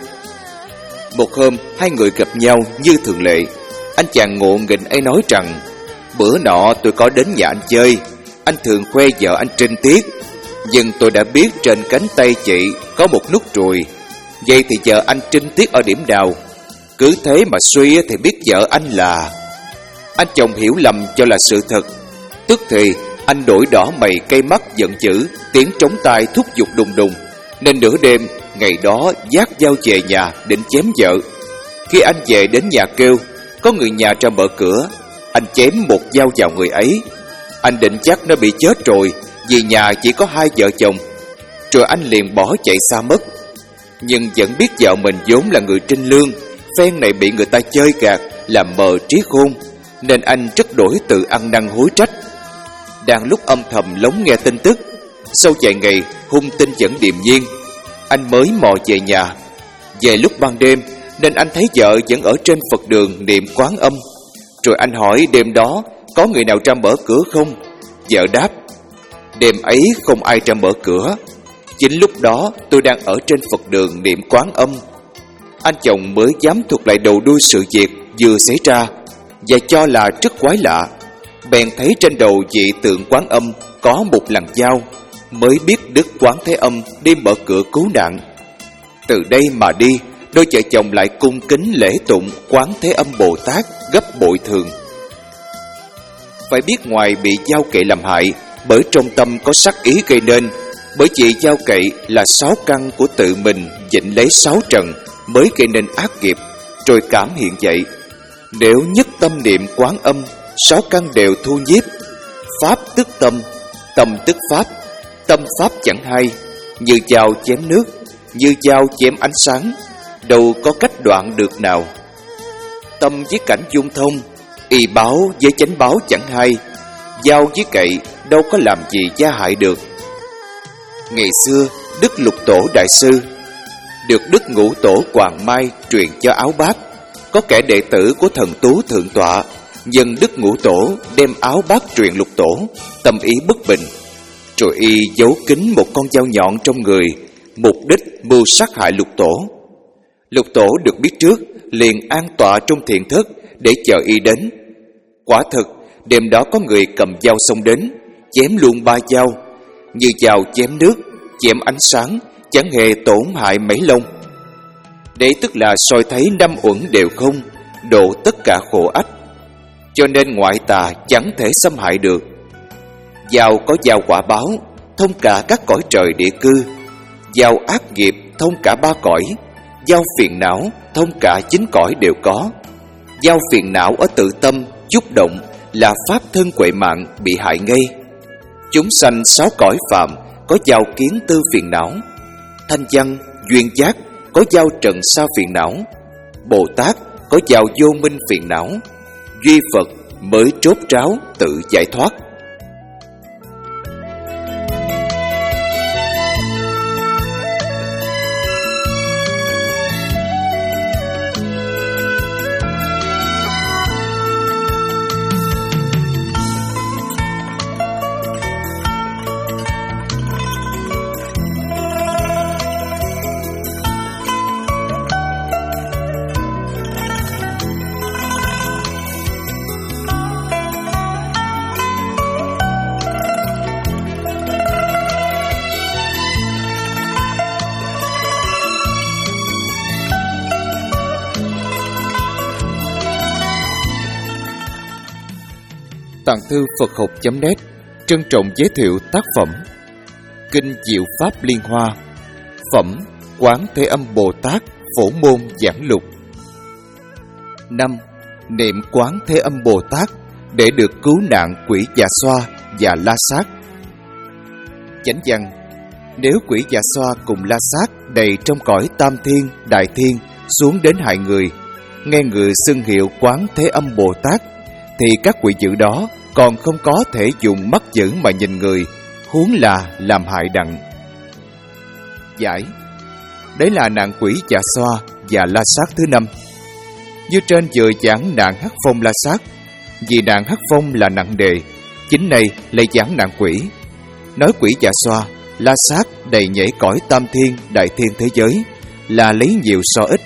Một hôm hai người gặp nhau như thường lệ. Anh chàng ngộ nghĩnh ấy nói rằng: bữa nọ tôi có đến nhà anh chơi, anh thường khoe vợ anh trinh tiết, nhưng tôi đã biết trên cánh tay chị có một nút ruồi. Vậy thì vợ anh trinh tiết ở điểm nào? Cứ thế mà suy thì biết vợ anh là... Anh chồng hiểu lầm cho là sự thật. Tức thì anh đổi đỏ mày cây mắt giận dữ, tiếng trống tai thúc giục đùng đùng, nên nửa đêm ngày đó vác dao về nhà định chém vợ. Khi anh về đến nhà kêu, có người nhà ra mở cửa. Anh chém một dao vào người ấy. Anh định chắc nó bị chết rồi, vì nhà chỉ có hai vợ chồng. Rồi anh liền bỏ chạy xa mất. Nhưng vẫn biết vợ mình vốn là người trinh lương, phen này bị người ta chơi gạt, làm mờ trí khôn, nên anh rất đổi tự ăn năn hối trách. Đang lúc âm thầm lắng nghe tin tức, sau vài ngày hung tin vẫn điềm nhiên, anh mới mò về nhà. Về lúc ban đêm, nên anh thấy vợ vẫn ở trên Phật đường niệm Quán Âm. Rồi anh hỏi đêm đó có người nào ra mở cửa không? Vợ đáp: đêm ấy không ai ra mở cửa. Chính lúc đó tôi đang ở trên Phật đường niệm Quán Âm. Anh chồng mới dám thuật lại đầu đuôi sự việc vừa xảy ra, và cho là rất quái lạ. Bèn thấy trên đầu vị tượng Quán Âm có một làn dao, mới biết Đức Quán Thế Âm đi mở cửa cứu nạn. Từ đây mà đi, đôi vợ chồng lại cung kính lễ tụng Quán Thế Âm Bồ Tát gấp bội thường. Phải biết ngoài bị dao kệ làm hại, bởi trong tâm có sắc ý gây nên, bởi vì dao kệ là sáu căn của tự mình dịnh lấy sáu trần mới gây nên ác nghiệp, rồi cảm hiện dậy. Nếu nhất tâm niệm Quán Âm, sáu căn đều thu nhiếp. Pháp tức tâm, tâm tức pháp, tâm pháp chẳng hay. Như dao chém nước, như dao chém ánh sáng, đâu có cách đoạn được nào. Tâm với cảnh dung thông, y báo với chánh báo chẳng hay. Dao với cậy đâu có làm gì gia hại được. Ngày xưa Đức Lục Tổ Đại Sư được Đức Ngũ Tổ Hoàng Mai truyền cho áo bát. Có kẻ đệ tử của thần Tú Thượng Tọa nhân Đức Ngũ Tổ đem áo bát truyền Lục Tổ, tâm ý bất bình, rồi y giấu kín một con dao nhọn trong người, mục đích mưu sát hại Lục Tổ. Lục Tổ được biết trước, liền an tọa trong thiền thất để chờ y đến. Quả thực đêm đó có người cầm dao xông đến, chém luôn ba dao, như dao chém nước, chém ánh sáng, chẳng hề tổn hại mấy lông. Đấy tức là soi thấy năm uẩn đều không, độ tất cả khổ ách, cho nên ngoại tà chẳng thể xâm hại được. Dao có dao quả báo, thông cả các cõi trời địa cư. Dao ác nghiệp thông cả ba cõi. Dao phiền não thông cả chín cõi đều có. Dao phiền não ở tự tâm chút động là pháp thân quệ mạng bị hại ngay. Chúng sanh sáu cõi phạm có dao kiến tư phiền não. Thanh văn duyên giác có dao trần sa phiền não. Bồ Tát có dao vô minh phiền não. Duy Phật mới trốt ráo tự giải thoát. Tạng thư Phật học chấm net trân trọng giới thiệu tác phẩm Kinh Diệu Pháp Liên Hoa, phẩm Quán Thế Âm Bồ Tát Phổ Môn Giảng Lục. Năm. Niệm Quán Thế Âm Bồ Tát để được cứu nạn quỷ già xoa và la sát. Chánh văn: nếu quỷ già xoa cùng la sát đầy trong cõi tam thiên, đại thiên xuống đến hại người, nghe người xưng hiệu Quán Thế Âm Bồ Tát, thì các quỷ dữ đó còn không có thể dùng mắt dữ mà nhìn người, huống là làm hại đặng. Giải: đấy là nạn quỷ dạ xoa và la sát thứ năm. Như trên vừa giảng nạn hắc phong la sát, vì nạn hắc phong là nặng đề, chính này lại giảng nạn quỷ. Nói quỷ dạ xoa, la sát đầy nhảy cõi tam thiên, đại thiên thế giới là lấy nhiều so ít.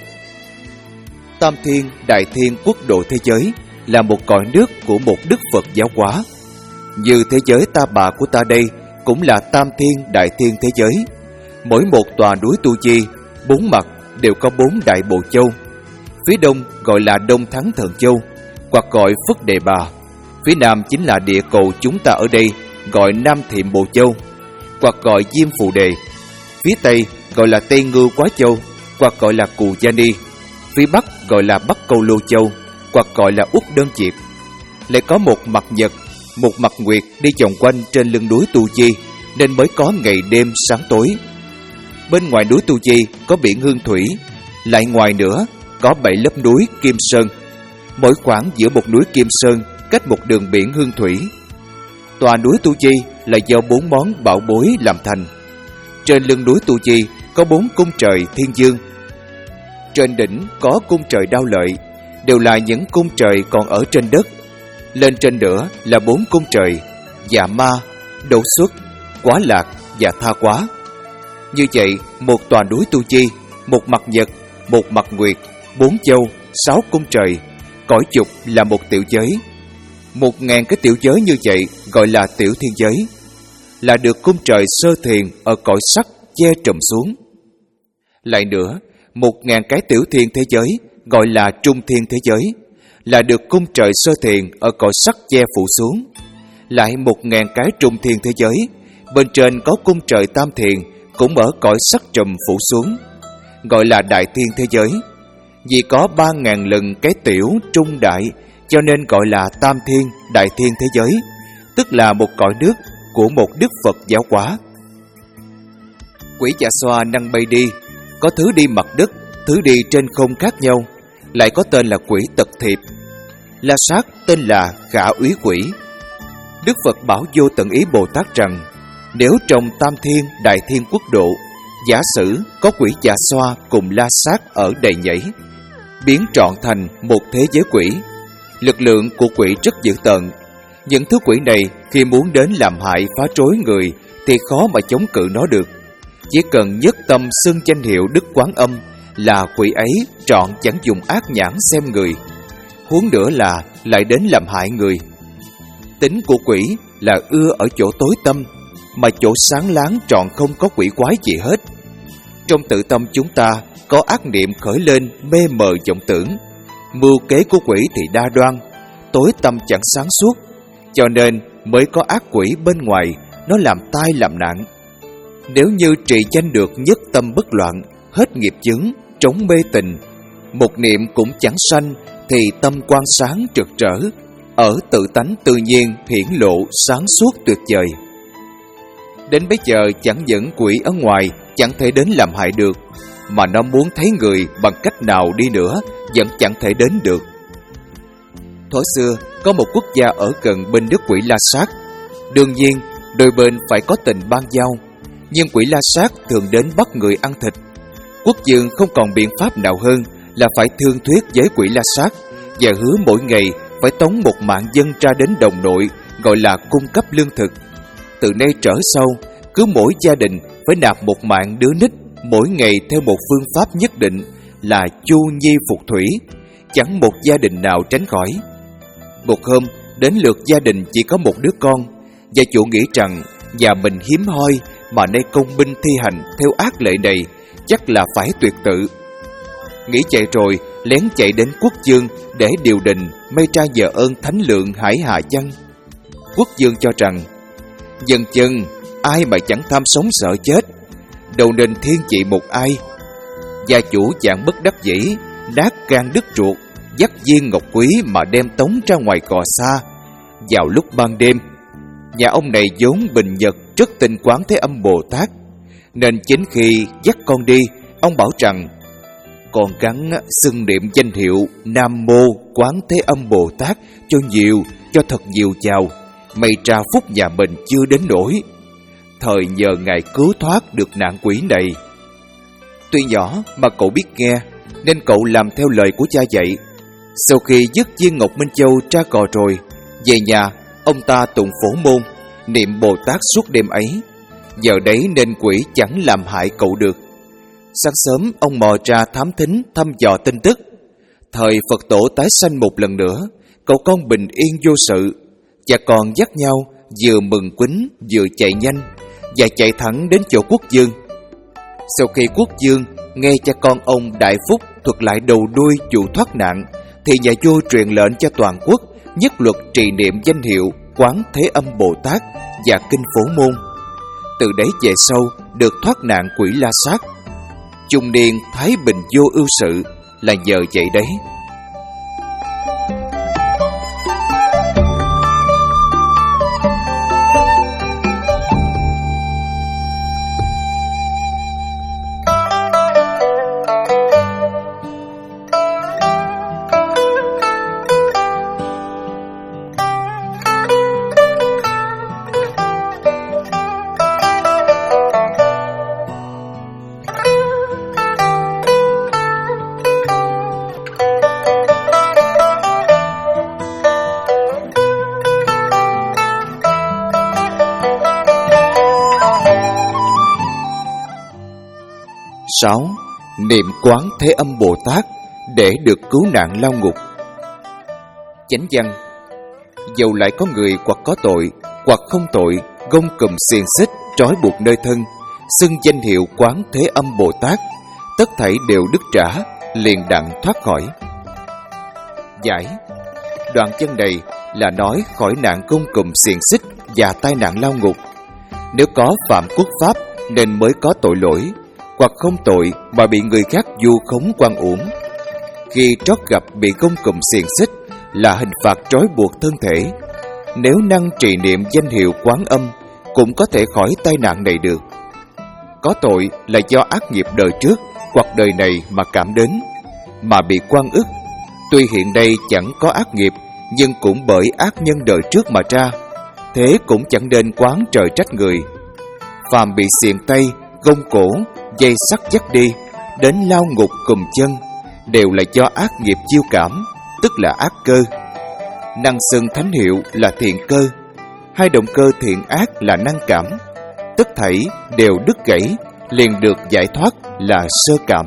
Tam thiên, đại thiên quốc độ thế giới là một cõi nước của một đức Phật giáo hóa. Như thế giới ta bà của ta đây cũng là tam thiên, đại thiên thế giới. Mỗi một tòa núi Tu Di, bốn mặt đều có bốn đại bộ châu. Phía đông gọi là Đông Thắng Thần Châu, hoặc gọi Phất Đề Bà. Phía nam chính là địa cầu chúng ta ở đây, gọi Nam Thiệm Bộ Châu, hoặc gọi Diêm Phù Đề. Phía tây gọi là Tây Ngưu Quá Châu, hoặc gọi là Cù Gia Ni. Phía bắc gọi là Bắc Câu Lô Châu, hoặc gọi là Úc Đơn Chiệt. Lại có một mặt nhật, một mặt nguyệt đi vòng quanh trên lưng núi Tu Di, nên mới có ngày đêm sáng tối. Bên ngoài núi Tu Di có biển Hương Thủy, lại ngoài nữa có bảy lớp núi Kim Sơn. Mỗi khoảng giữa một núi Kim Sơn cách một đường biển Hương Thủy. Tòa núi Tu Di là do bốn món bảo bối làm thành. Trên lưng núi Tu Di có bốn cung trời thiên dương. Trên đỉnh có cung trời Đao Lợi, đều là những cung trời còn ở trên đất. Lên trên nữa là bốn cung trời Dạ Ma, Đậu Xuất, Quá Lạc và Tha Quá. Như vậy, một tòa núi Tu Chi, một mặt nhật, một mặt nguyệt, bốn châu, sáu cung trời, cõi dục là một tiểu giới. Một ngàn cái tiểu giới như vậy gọi là tiểu thiên giới, là được cung trời sơ thiền ở cõi sắc che trùm xuống. Lại nữa, một ngàn cái tiểu thiên thế giới gọi là trung thiên thế giới, là được cung trời sơ thiền ở cõi sắc che phủ xuống. Lại một ngàn cái trung thiên thế giới, bên trên có cung trời tam thiền cũng ở cõi sắc trùm phủ xuống, gọi là đại thiên thế giới. Vì có ba ngàn lần cái tiểu trung đại, cho nên gọi là tam thiên đại thiên thế giới, tức là một cõi nước của một đức Phật giáo hóa. Quỷ Dạ Xoa năng bay đi, có thứ đi mặt đất, thứ đi trên không khác nhau, lại có tên là quỷ Tật Thiệp. La Sát tên là Khả Úy Quỷ. Đức Phật bảo Vô Tận Ý Bồ Tát rằng, nếu trong tam thiên đại thiên quốc độ, giả sử có quỷ Dạ Xoa cùng La Sát ở đầy nhảy, biến trọn thành một thế giới quỷ, lực lượng của quỷ rất dữ tợn. Những thứ quỷ này khi muốn đến làm hại phá rối người thì khó mà chống cự nó được. Chỉ cần nhất tâm xưng danh hiệu Đức Quán Âm là quỷ ấy trọn chẳng dùng ác nhãn xem người, huống nữa là lại đến làm hại người. Tính của quỷ là ưa ở chỗ tối tâm, mà chỗ sáng láng trọn không có quỷ quái gì hết. Trong tự tâm chúng ta có ác niệm khởi lên mê mờ vọng tưởng, mưu kế của quỷ thì đa đoan, tối tâm chẳng sáng suốt, cho nên mới có ác quỷ bên ngoài nó làm tai làm nạn. Nếu như trì danh được nhất tâm bất loạn, hết nghiệp chướng, trống mê tình, một niệm cũng chẳng sanh, thì tâm quang sáng trực trở, ở tự tánh tự nhiên hiển lộ sáng suốt tuyệt vời. Đến bây giờ chẳng những quỷ ở ngoài chẳng thể đến làm hại được, mà nó muốn thấy người bằng cách nào đi nữa vẫn chẳng thể đến được. Thuở xưa có một quốc gia ở gần bên nước quỷ La Sát. Đương nhiên đôi bên phải có tình ban giao, nhưng quỷ La Sát thường đến bắt người ăn thịt. Quốc vương không còn biện pháp nào hơn là phải thương thuyết với quỷ La Sát, và hứa mỗi ngày phải tống một mạng dân ra đến đồng nội, gọi là cung cấp lương thực. Từ nay trở sau, cứ mỗi gia đình phải nạp một mạng đứa nít mỗi ngày theo một phương pháp nhất định, là chu nhi phục thủy, chẳng một gia đình nào tránh khỏi. Một hôm đến lượt gia đình chỉ có một đứa con, gia chủ nghĩ rằng nhà mình hiếm hoi mà nay công binh thi hành theo ác lệ này, chắc là phải tuyệt tự. Nghĩ chạy rồi lén chạy đến quốc vương để điều đình, may ra nhờ ơn thánh lượng hải hạ chăng. Quốc vương cho rằng dần chân ai mà chẳng tham sống sợ chết, đâu nên thiên trị một ai. Gia chủ dạng bất đắc dĩ, nát gan đứt ruột, dắt viên ngọc quý mà đem tống ra ngoài cò xa. Vào lúc ban đêm, nhà ông này vốn bình nhật rất tin Quán Thế Âm Bồ Tát, nên chính khi dắt con đi, ông bảo rằng con gắng xưng niệm danh hiệu Nam Mô Quán Thế Âm Bồ Tát cho nhiều, cho thật nhiều chào, may ra phúc nhà mình chưa đến nỗi. Thời nhờ ngài cứu thoát được nạn quỷ này. Tuy nhỏ mà cậu biết nghe, nên cậu làm theo lời của cha dạy. Sau khi dứt viên ngọc Minh Châu ra cò rồi, về nhà ông ta tụng phổ môn, niệm Bồ Tát suốt đêm ấy. Giờ đấy nên quỷ chẳng làm hại cậu được. Sáng sớm ông mò ra thám thính thăm dò tin tức. Thời Phật tổ tái sanh một lần nữa, cậu con bình yên vô sự. Cha con dắt nhau vừa mừng quýnh vừa chạy nhanh, và chạy thẳng đến chỗ quốc vương. Sau khi quốc vương nghe cha con ông Đại Phúc thuật lại đầu đuôi vụ thoát nạn, thì nhà vua truyền lệnh cho toàn quốc nhất luật trì niệm danh hiệu Quán Thế Âm Bồ Tát và kinh Phổ Môn. Từ đấy về sau được thoát nạn quỷ La Sát. Trung niên thái bình vô ưu sự là nhờ vậy đấy. Sáu. Niệm Quán Thế Âm Bồ Tát để được cứu nạn lao ngục. Chánh văn: dầu lại có người hoặc có tội hoặc không tội gông cùm xiềng xích trói buộc nơi thân, xưng danh hiệu Quán Thế Âm Bồ Tát, tất thảy đều đứt trả, liền đặng thoát khỏi. Giải: đoạn chân này là nói khỏi nạn gông cùm xiềng xích và tai nạn lao ngục. Nếu có phạm quốc pháp nên mới có tội lỗi, hoặc không tội mà bị người khác vu khống oan uổng. Khi trót gặp bị gông cùm xiềng xích là hình phạt trói buộc thân thể. Nếu năng trì niệm danh hiệu Quán Âm cũng có thể khỏi tai nạn này được. Có tội là do ác nghiệp đời trước hoặc đời này mà cảm đến, mà bị oan ức. Tuy hiện đây chẳng có ác nghiệp, nhưng cũng bởi ác nhân đời trước mà ra. Thế cũng chẳng nên quán trời trách người. Phàm bị xiềng tay, gông cổ, dây sắt dắt đi, đến lao ngục cùm chân, đều là do ác nghiệp chiêu cảm, tức là ác cơ. Năng xưng thánh hiệu là thiện cơ. Hai động cơ thiện ác là năng cảm. Tất thảy đều đứt gãy, liền được giải thoát là sơ cảm.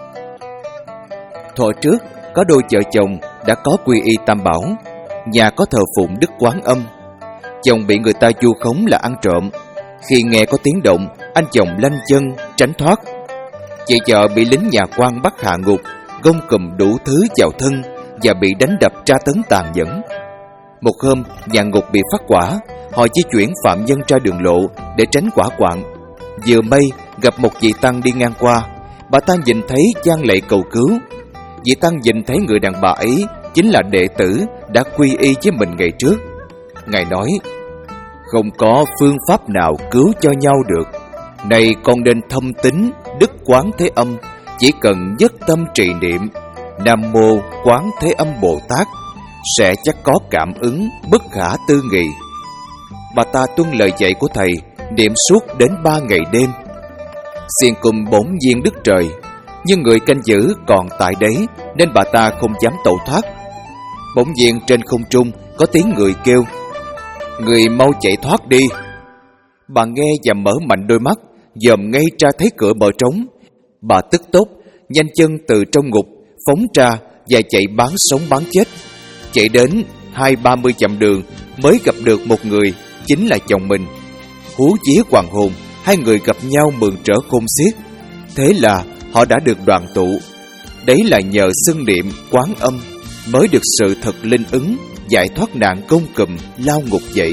Thuở trước có đôi vợ chồng đã có quy y tam bảo, nhà có thờ phụng Đức Quán Âm. Chồng bị người ta vu khống là ăn trộm. Khi nghe có tiếng động, anh chồng lanh chân tránh thoát. Chị vợ bị lính nhà quan bắt hạ ngục, gông cùm đủ thứ vào thân và bị đánh đập tra tấn tàn nhẫn. Một hôm, nhà ngục bị phát quả, họ di chuyển phạm nhân ra đường lộ để tránh quả quạng. Vừa may gặp một vị tăng đi ngang qua, bà ta nhìn thấy chan lạy cầu cứu. Vị tăng nhìn thấy người đàn bà ấy chính là đệ tử đã quy y với mình ngày trước. Ngài nói: không có phương pháp nào cứu cho nhau được. Này con nên thâm tín Đức Quán Thế Âm, chỉ cần nhất tâm trì niệm Nam Mô Quán Thế Âm Bồ Tát, sẽ chắc có cảm ứng bất khả tư nghị. Bà ta tuân lời dạy của thầy, niệm suốt đến ba ngày đêm. Xiềng cùm bỗng nhiên đứt trời, nhưng người canh giữ còn tại đấy nên bà ta không dám tẩu thoát. Bỗng nhiên trên không trung có tiếng người kêu: người mau chạy thoát đi. Bà nghe và mở mạnh đôi mắt, dòm ngay ra thấy cửa mở trống. Bà tức tốc nhanh chân từ trong ngục phóng ra và chạy bán sống bán chết. Chạy đến hai ba mươi dặm đường mới gặp được một người, chính là chồng mình. Hú vía hoàng hồn, hai người gặp nhau mừng rỡ khôn xiết. Thế là họ đã được đoàn tụ. Đấy là nhờ xưng niệm Quán Âm mới được sự thật linh ứng, giải thoát nạn gông cùm lao ngục vậy.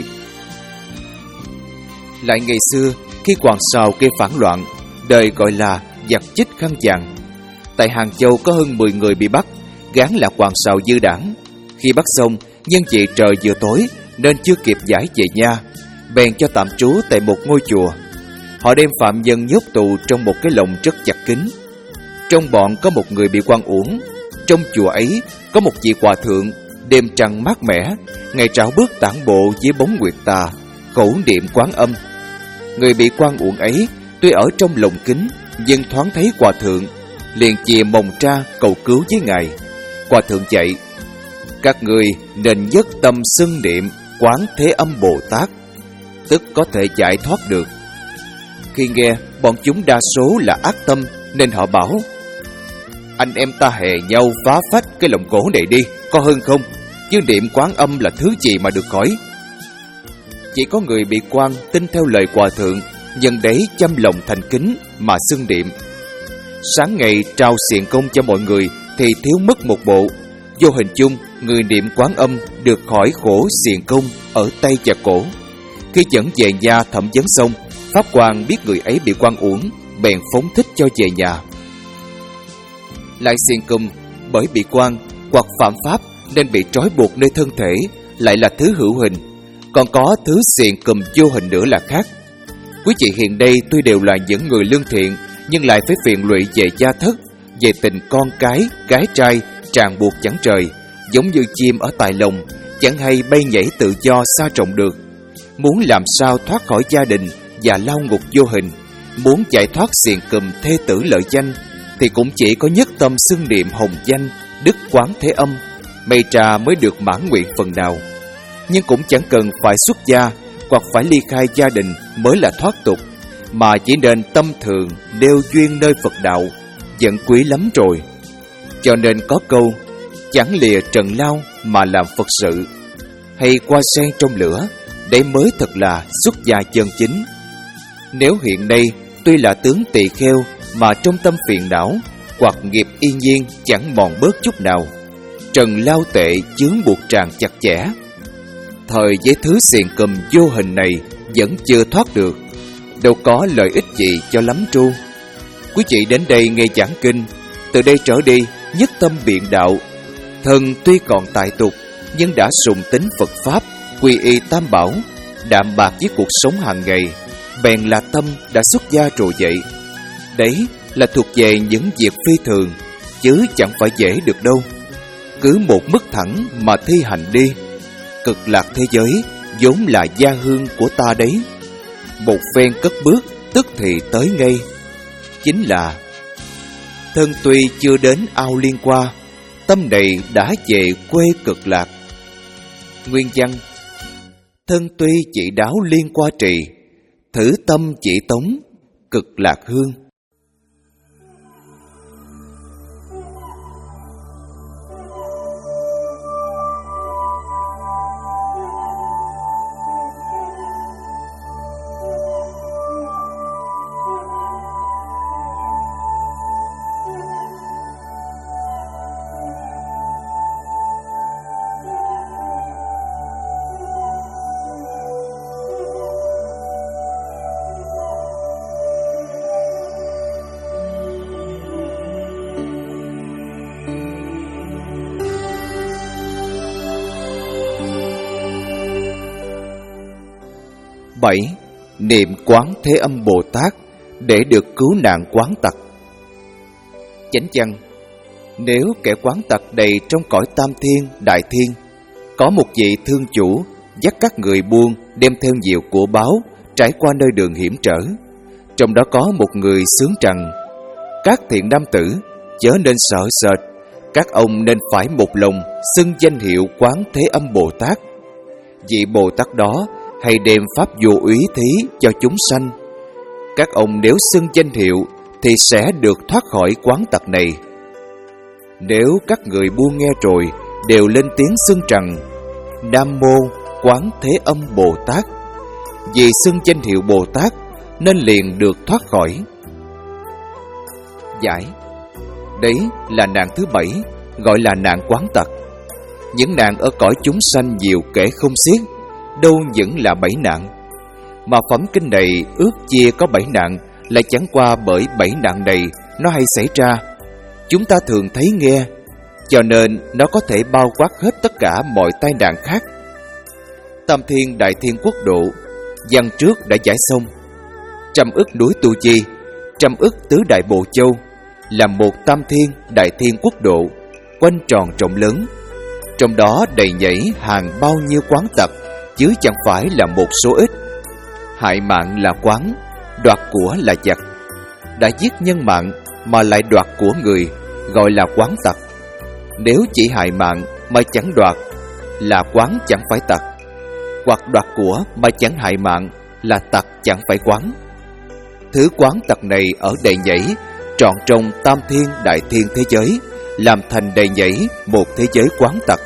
Lại ngày xưa, khi Hoàng Sào gây phản loạn, đời gọi là giặc chích khăn vàng. Tại Hàng Châu có hơn mười người bị bắt, gán là Hoàng Sào dư đảng. Khi bắt xong, nhân vì trời vừa tối nên chưa kịp giải về nhà, bèn cho tạm trú tại một ngôi chùa. Họ đem phạm nhân nhốt tù trong một cái lồng rất chặt kín. Trong bọn có một người bị oan uổng. Trong chùa ấy có một vị hòa thượng, đêm trăng mát mẻ, ngày trảo bước tản bộ dưới bóng nguyệt tà, khẩu niệm Quán Âm. Người bị oan uổng ấy tuy ở trong lồng kính, nhưng thoáng thấy hòa thượng, liền chìa mồng ra cầu cứu với ngài. Hòa thượng dạy: các người nên nhất tâm xưng niệm Quán Thế Âm Bồ Tát, tức có thể giải thoát được. Khi nghe, bọn chúng đa số là ác tâm, nên họ bảo: anh em ta hè nhau phá phách cái lồng cổ này đi, có hơn không? Chứ niệm Quán Âm là thứ gì mà được khỏi? Chỉ có người bị quan tin theo lời hòa thượng, nhân đấy châm lòng thành kính mà xưng niệm. Sáng ngày trao xiềng công cho mọi người thì thiếu mất một bộ. Vô hình chung, người niệm Quán Âm được khỏi khổ xiềng công ở tay và cổ. Khi dẫn về nhà thẩm vấn xong, pháp quan biết người ấy bị oan uổng, bèn phóng thích cho về nhà. Lại xiềng cùm bởi bị quan hoặc phạm pháp nên bị trói buộc nơi thân thể, lại là thứ hữu hình. Còn có thứ xiềng cùm vô hình nữa là khác. Quý vị hiện đây tuy đều là những người lương thiện, nhưng lại phải phiền lụy về gia thất, về tình con cái, gái trai, ràng buộc chẳng trời, giống như chim ở tại lồng, chẳng hay bay nhảy tự do xa rộng được. Muốn làm sao thoát khỏi gia đình và lao ngục vô hình, muốn giải thoát xiềng cùm thê tử lợi danh, thì cũng chỉ có nhất tâm xưng niệm hồng danh Đức Quán Thế Âm, may ra mới được mãn nguyện phần nào. Nhưng cũng chẳng cần phải xuất gia hoặc phải ly khai gia đình mới là thoát tục, mà chỉ nên tâm thường nêu duyên nơi Phật đạo vẫn quý lắm rồi. Cho nên có câu chẳng lìa trần lao mà làm Phật sự, hay qua sen trong lửa, đấy mới thật là xuất gia chân chính. Nếu hiện nay tuy là tướng tỳ kheo mà trong tâm phiền não hoặc nghiệp y nhiên chẳng mòn bớt chút nào, trần lao tệ chướng buộc tràn chặt chẽ, thời với thứ xiềng cùm vô hình này vẫn chưa thoát được, đâu có lợi ích gì cho lắm tru. Quý vị đến đây nghe giảng kinh, từ đây trở đi nhất tâm biện đạo, thân tuy còn tại tục nhưng đã sùng tính Phật Pháp, quy y Tam Bảo, đạm bạc với cuộc sống hàng ngày, bèn là tâm đã xuất gia rồi vậy. Đấy là thuộc về những việc phi thường, chứ chẳng phải dễ được đâu. Cứ một mức thẳng mà thi hành đi. Cực lạc thế giới vốn là gia hương của ta đấy. Một phen cất bước tức thì tới ngay. Chính là thân tuy chưa đến ao liên qua, tâm này đã về quê cực lạc. Nguyên văn: thân tuy chỉ đáo liên qua trì, thử tâm chỉ tống cực lạc hương. Bảy. Niệm Quán Thế Âm Bồ Tát để được cứu nạn quán tặc. Chánh văn: nếu kẻ quán tặc đầy trong cõi tam thiên, đại thiên, có một vị thương chủ dắt các người buôn đem theo nhiều của báu trải qua nơi đường hiểm trở, trong đó có một người sướng rằng: các thiện nam tử chớ nên sợ sệt, các ông nên phải một lòng xưng danh hiệu Quán Thế Âm Bồ Tát. Vị Bồ Tát đó hay đem pháp vô úy thí cho chúng sanh. Các ông nếu xưng danh hiệu thì sẽ được thoát khỏi quán tặc này. Nếu các người buôn nghe rồi đều lên tiếng xưng rằng: Nam Mô Quán Thế Âm Bồ Tát, vì xưng danh hiệu Bồ Tát nên liền được thoát khỏi. Giải: đấy là nạn thứ bảy, gọi là nạn quán tặc. Những nạn ở cõi chúng sanh nhiều kể không xiết, đâu những là bảy nạn. Mà phẩm kinh này ước chia có bảy nạn là chẳng qua bởi bảy nạn này nó hay xảy ra, chúng ta thường thấy nghe, cho nên nó có thể bao quát hết tất cả mọi tai nạn khác. Tam Thiên Đại Thiên Quốc Độ văn trước đã giải xong. Trăm ức núi Tu Chi, trăm ức tứ đại bộ châu là một Tam Thiên Đại Thiên Quốc Độ quanh tròn rộng lớn, trong đó đầy nhảy hàng bao nhiêu quán tặc, chứ chẳng phải là một số ít. Hại mạng là quán, đoạt của là giặc. Đã giết nhân mạng mà lại đoạt của người, gọi là quán tặc. Nếu chỉ hại mạng mà chẳng đoạt, là quán chẳng phải tặc. Hoặc đoạt của mà chẳng hại mạng, là tặc chẳng phải quán. Thứ quán tặc này ở đầy nhảy trọn trong Tam Thiên Đại Thiên thế giới, làm thành đầy nhảy một thế giới quán tặc.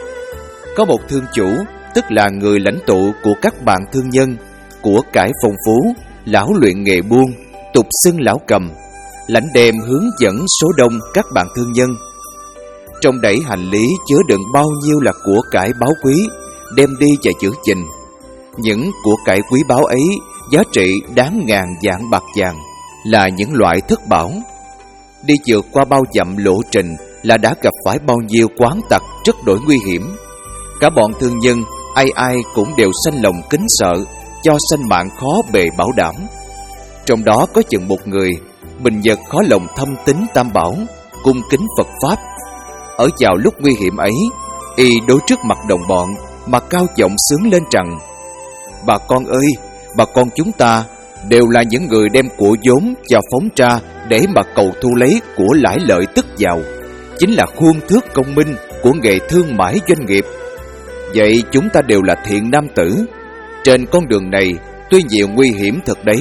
Có một thương chủ, tức là người lãnh tụ của các bạn thương nhân, của cải phong phú, lão luyện nghề buôn, tục xưng lão cầm, lãnh đem hướng dẫn số đông các bạn thương nhân. Trong đẩy hành lý chứa đựng bao nhiêu là của cải báu quý, đem đi và chữa trình. Những của cải quý báu ấy giá trị đáng ngàn vạn bạc vàng, là những loại thất bảo. Đi vượt qua bao dặm lộ trình là đã gặp phải bao nhiêu quán tặc rất đổi nguy hiểm. Cả bọn thương nhân ai ai cũng đều sanh lòng kính sợ, cho sanh mạng khó bề bảo đảm. Trong đó có chừng một người bình nhật khó lòng thâm tín Tam Bảo, cung kính Phật Pháp. Ở vào lúc nguy hiểm ấy, y đối trước mặt đồng bọn mà cao giọng sướng lên rằng: bà con ơi, bà con chúng ta đều là những người đem của vốn và phóng ra để mà cầu thu lấy của lãi lợi tức giàu, chính là khuôn thước công minh của nghề thương mại doanh nghiệp. Vậy chúng ta đều là thiện nam tử. Trên con đường này tuy nhiều nguy hiểm thật đấy,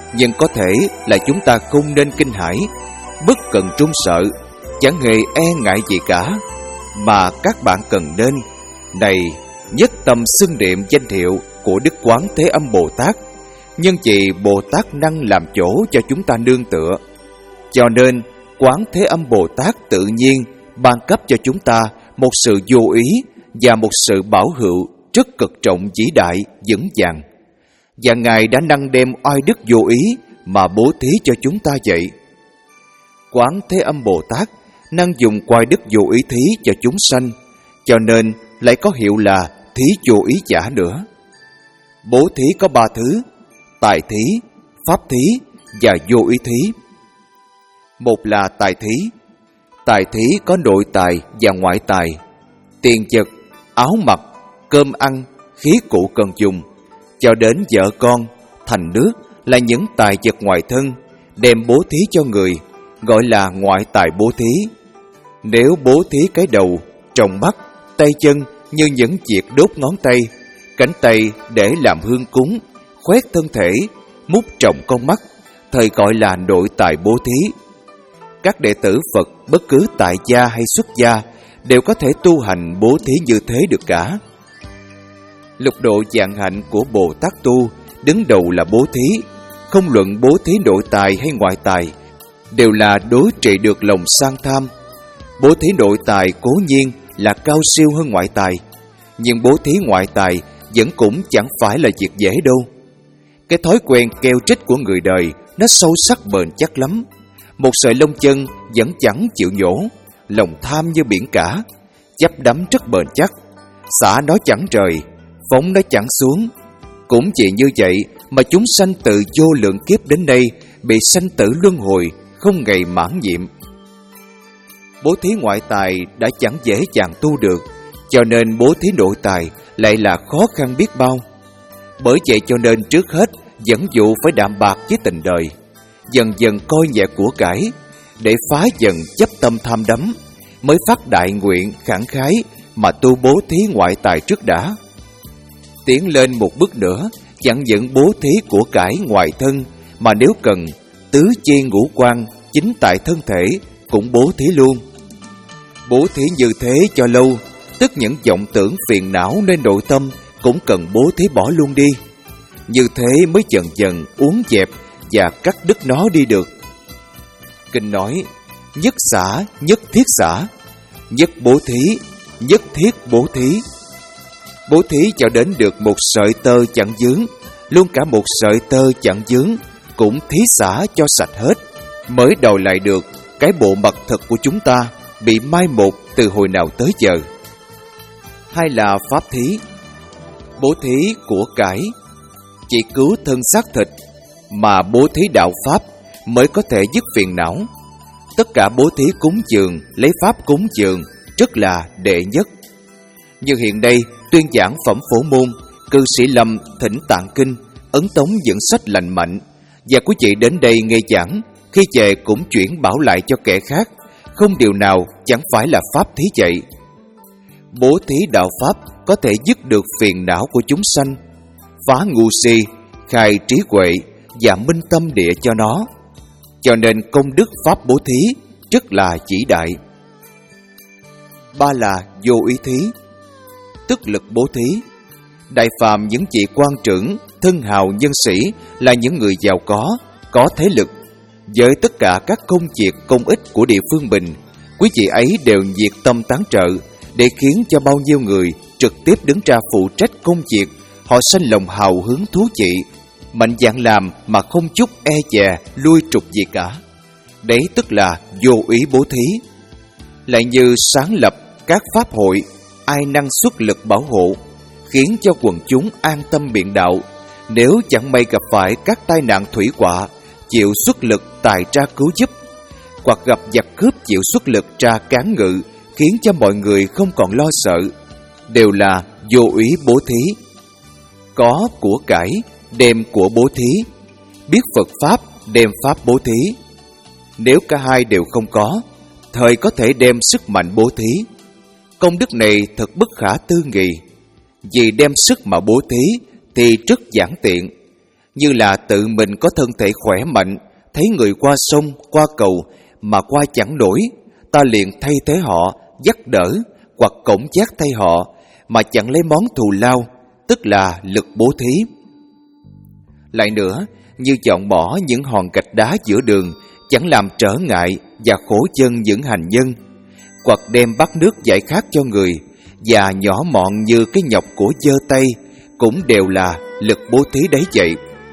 nhưng có thể là chúng ta không nên kinh hãi, bất cần trung sợ, chẳng hề e ngại gì cả, mà các bạn cần nên này nhất tâm xưng niệm danh hiệu của Đức Quán Thế Âm Bồ Tát, nhân vì Bồ Tát năng làm chỗ cho chúng ta nương tựa. Cho nên Quán Thế Âm Bồ Tát tự nhiên ban cấp cho chúng ta một sự vô ý và một sự bảo hữu rất cực trọng vĩ đại vững vàng, và Ngài đã năng đem oai đức vô ý mà bố thí cho chúng ta vậy. Quán Thế Âm Bồ Tát năng dùng oai đức vô ý thí cho chúng sanh, cho nên lại có hiệu là thí vô ý giả nữa. Bố thí có ba thứ: tài thí, pháp thí và vô ý thí. Một là tài thí. Tài thí có nội tài và ngoại tài. Tiền vật, áo mặc, cơm ăn, khí cụ cần dùng, cho đến vợ con, thành nước là những tài vật ngoại thân, đem bố thí cho người, gọi là ngoại tài bố thí. Nếu bố thí cái đầu, tròng mắt, tay chân như những việc đốt ngón tay, cánh tay để làm hương cúng, khoét thân thể, mút tròng con mắt, thời gọi là nội tài bố thí. Các đệ tử Phật bất cứ tại gia hay xuất gia đều có thể tu hành bố thí như thế được cả. Lục độ vạn hạnh của Bồ Tát tu đứng đầu là bố thí, không luận bố thí nội tài hay ngoại tài, đều là đối trị được lòng sang tham. Bố thí nội tài cố nhiên là cao siêu hơn ngoại tài, nhưng bố thí ngoại tài vẫn cũng chẳng phải là việc dễ đâu. Cái thói quen keo trích của người đời nó sâu sắc bền chắc lắm. Một sợi lông chân vẫn chẳng chịu nhổ, lòng tham như biển cả, chấp đắm rất bền chắc, xả nó chẳng rời, phóng nó chẳng xuống. Cũng chỉ như vậy mà chúng sanh từ vô lượng kiếp đến đây bị sanh tử luân hồi, không ngày mãn nhiệm. Bố thí ngoại tài đã chẳng dễ dàng tu được, cho nên bố thí nội tài lại là khó khăn biết bao. Bởi vậy cho nên trước hết dẫn dụ phải đạm bạc với tình đời, dần dần coi nhẹ của cải, để phá dần chấp tâm tham đắm, mới phát đại nguyện khẳng khái mà tu bố thí ngoại tài trước đã. Tiến lên một bước nữa, chẳng những bố thí của cải ngoài thân, mà nếu cần tứ chi ngũ quan chính tại thân thể cũng bố thí luôn. Bố thí như thế cho lâu, tức những vọng tưởng phiền não nên nội tâm cũng cần bố thí bỏ luôn đi. Như thế mới dần dần uốn dẹp và cắt đứt nó đi được. Kinh nói: nhất xả, nhất thiết xả, nhất bố thí, nhất thiết bố thí. Bố thí cho đến được một sợi tơ chẳng vướng, luôn cả một sợi tơ chẳng vướng cũng thí xả cho sạch hết, mới đòi lại được cái bộ mặt thật của chúng ta bị mai một từ hồi nào tới giờ. Hay là pháp thí. Bố thí của cải chỉ cứu thân xác thịt, mà bố thí đạo pháp mới có thể dứt phiền não. Tất cả bố thí cúng dường lấy pháp cúng dường rất là đệ nhất. Như hiện đây tuyên giảng phẩm phổ môn, cư sĩ Lâm thỉnh tạng kinh, ấn tống dẫn sách lành mạnh, và quý vị đến đây nghe giảng, khi về cũng chuyển bảo lại cho kẻ khác, không điều nào chẳng phải là pháp thí vậy. Bố thí đạo pháp có thể dứt được phiền não của chúng sanh, phá ngu si, khai trí huệ và minh tâm địa cho nó. Cho nên công đức pháp bố thí rất là chỉ đại. Ba là vô ý thí, tức lực bố thí. Đại phàm những vị quan trưởng, thân hào nhân sĩ là những người giàu có, có thế lực. Với tất cả các công việc công ích của địa phương mình, quý vị ấy đều nhiệt tâm tán trợ, để khiến cho bao nhiêu người trực tiếp đứng ra phụ trách công việc, họ sanh lòng hào hứng thú vị, mạnh dạn làm mà không chút e dè lui trục gì cả. Đấy tức là vô ý bố thí. Lại như sáng lập các pháp hội, ai năng xuất lực bảo hộ, khiến cho quần chúng an tâm biện đạo. Nếu chẳng may gặp phải các tai nạn thủy họa, chịu xuất lực tài ra cứu giúp, hoặc gặp giặc cướp chịu xuất lực ra cán ngự, khiến cho mọi người không còn lo sợ, đều là vô ý bố thí. Có của cải đem của bố thí, biết Phật Pháp đem Pháp bố thí. Nếu cả hai đều không có, thời có thể đem sức mạnh bố thí. Công đức này thật bất khả tư nghị. Vì đem sức mà bố thí thì rất giản tiện, như là tự mình có thân thể khỏe mạnh, thấy người qua sông, qua cầu mà qua chẳng nổi, ta liền thay thế họ, dắt đỡ hoặc cõng chát thay họ, mà chẳng lấy món thù lao, tức là lực bố thí. Lại nữa, như chọn bỏ những hòn gạch đá giữa đường, chẳng làm trở ngại và khổ chân những hành nhân, hoặc đem bát nước giải khát cho người, và nhỏ mọn như cái nhọc của giơ tay, cũng đều là lực bố thí đấy vậy.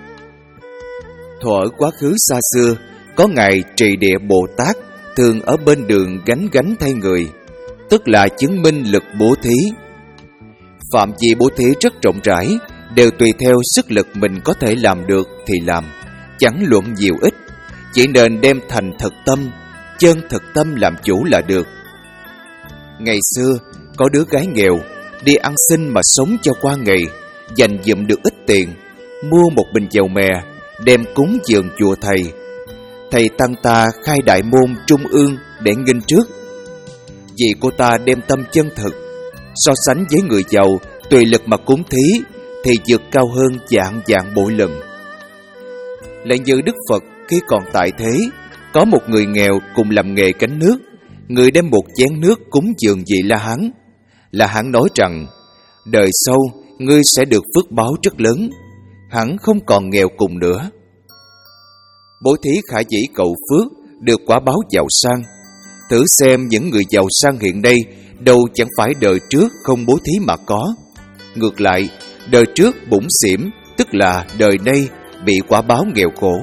Thuở quá khứ xa xưa, có ngài Trì Địa Bồ Tát thường ở bên đường gánh gánh thay người, tức là chứng minh lực bố thí. Phạm vi bố thí rất rộng rãi, đều tùy theo sức lực mình có thể làm được thì làm, chẳng luận nhiều ít, chỉ nên đem thành thực tâm, chân thực tâm làm chủ là được. Ngày xưa, có đứa gái nghèo, đi ăn xin mà sống cho qua ngày, dành dụm được ít tiền, mua một bình dầu mè, đem cúng dường chùa thầy. Thầy tăng ta khai đại môn trung ương để nghinh trước. Vì cô ta đem tâm chân thực, so sánh với người giàu, tùy lực mà cúng thí, thì vượt cao hơn vạn vạn bội lần. Lại như Đức Phật khi còn tại thế, có một người nghèo cùng làm nghề gánh nước, người đem một chén nước cúng dường vị La Hán. La Hán nói rằng, đời sau ngươi sẽ được phước báo rất lớn, hẳn không còn nghèo cùng nữa. Bố thí khả dĩ cầu phước, được quả báo giàu sang. Thử xem những người giàu sang hiện nay, đâu chẳng phải đời trước không bố thí mà có. Ngược lại, đời trước bủn xỉm, tức là đời nay bị quả báo nghèo khổ.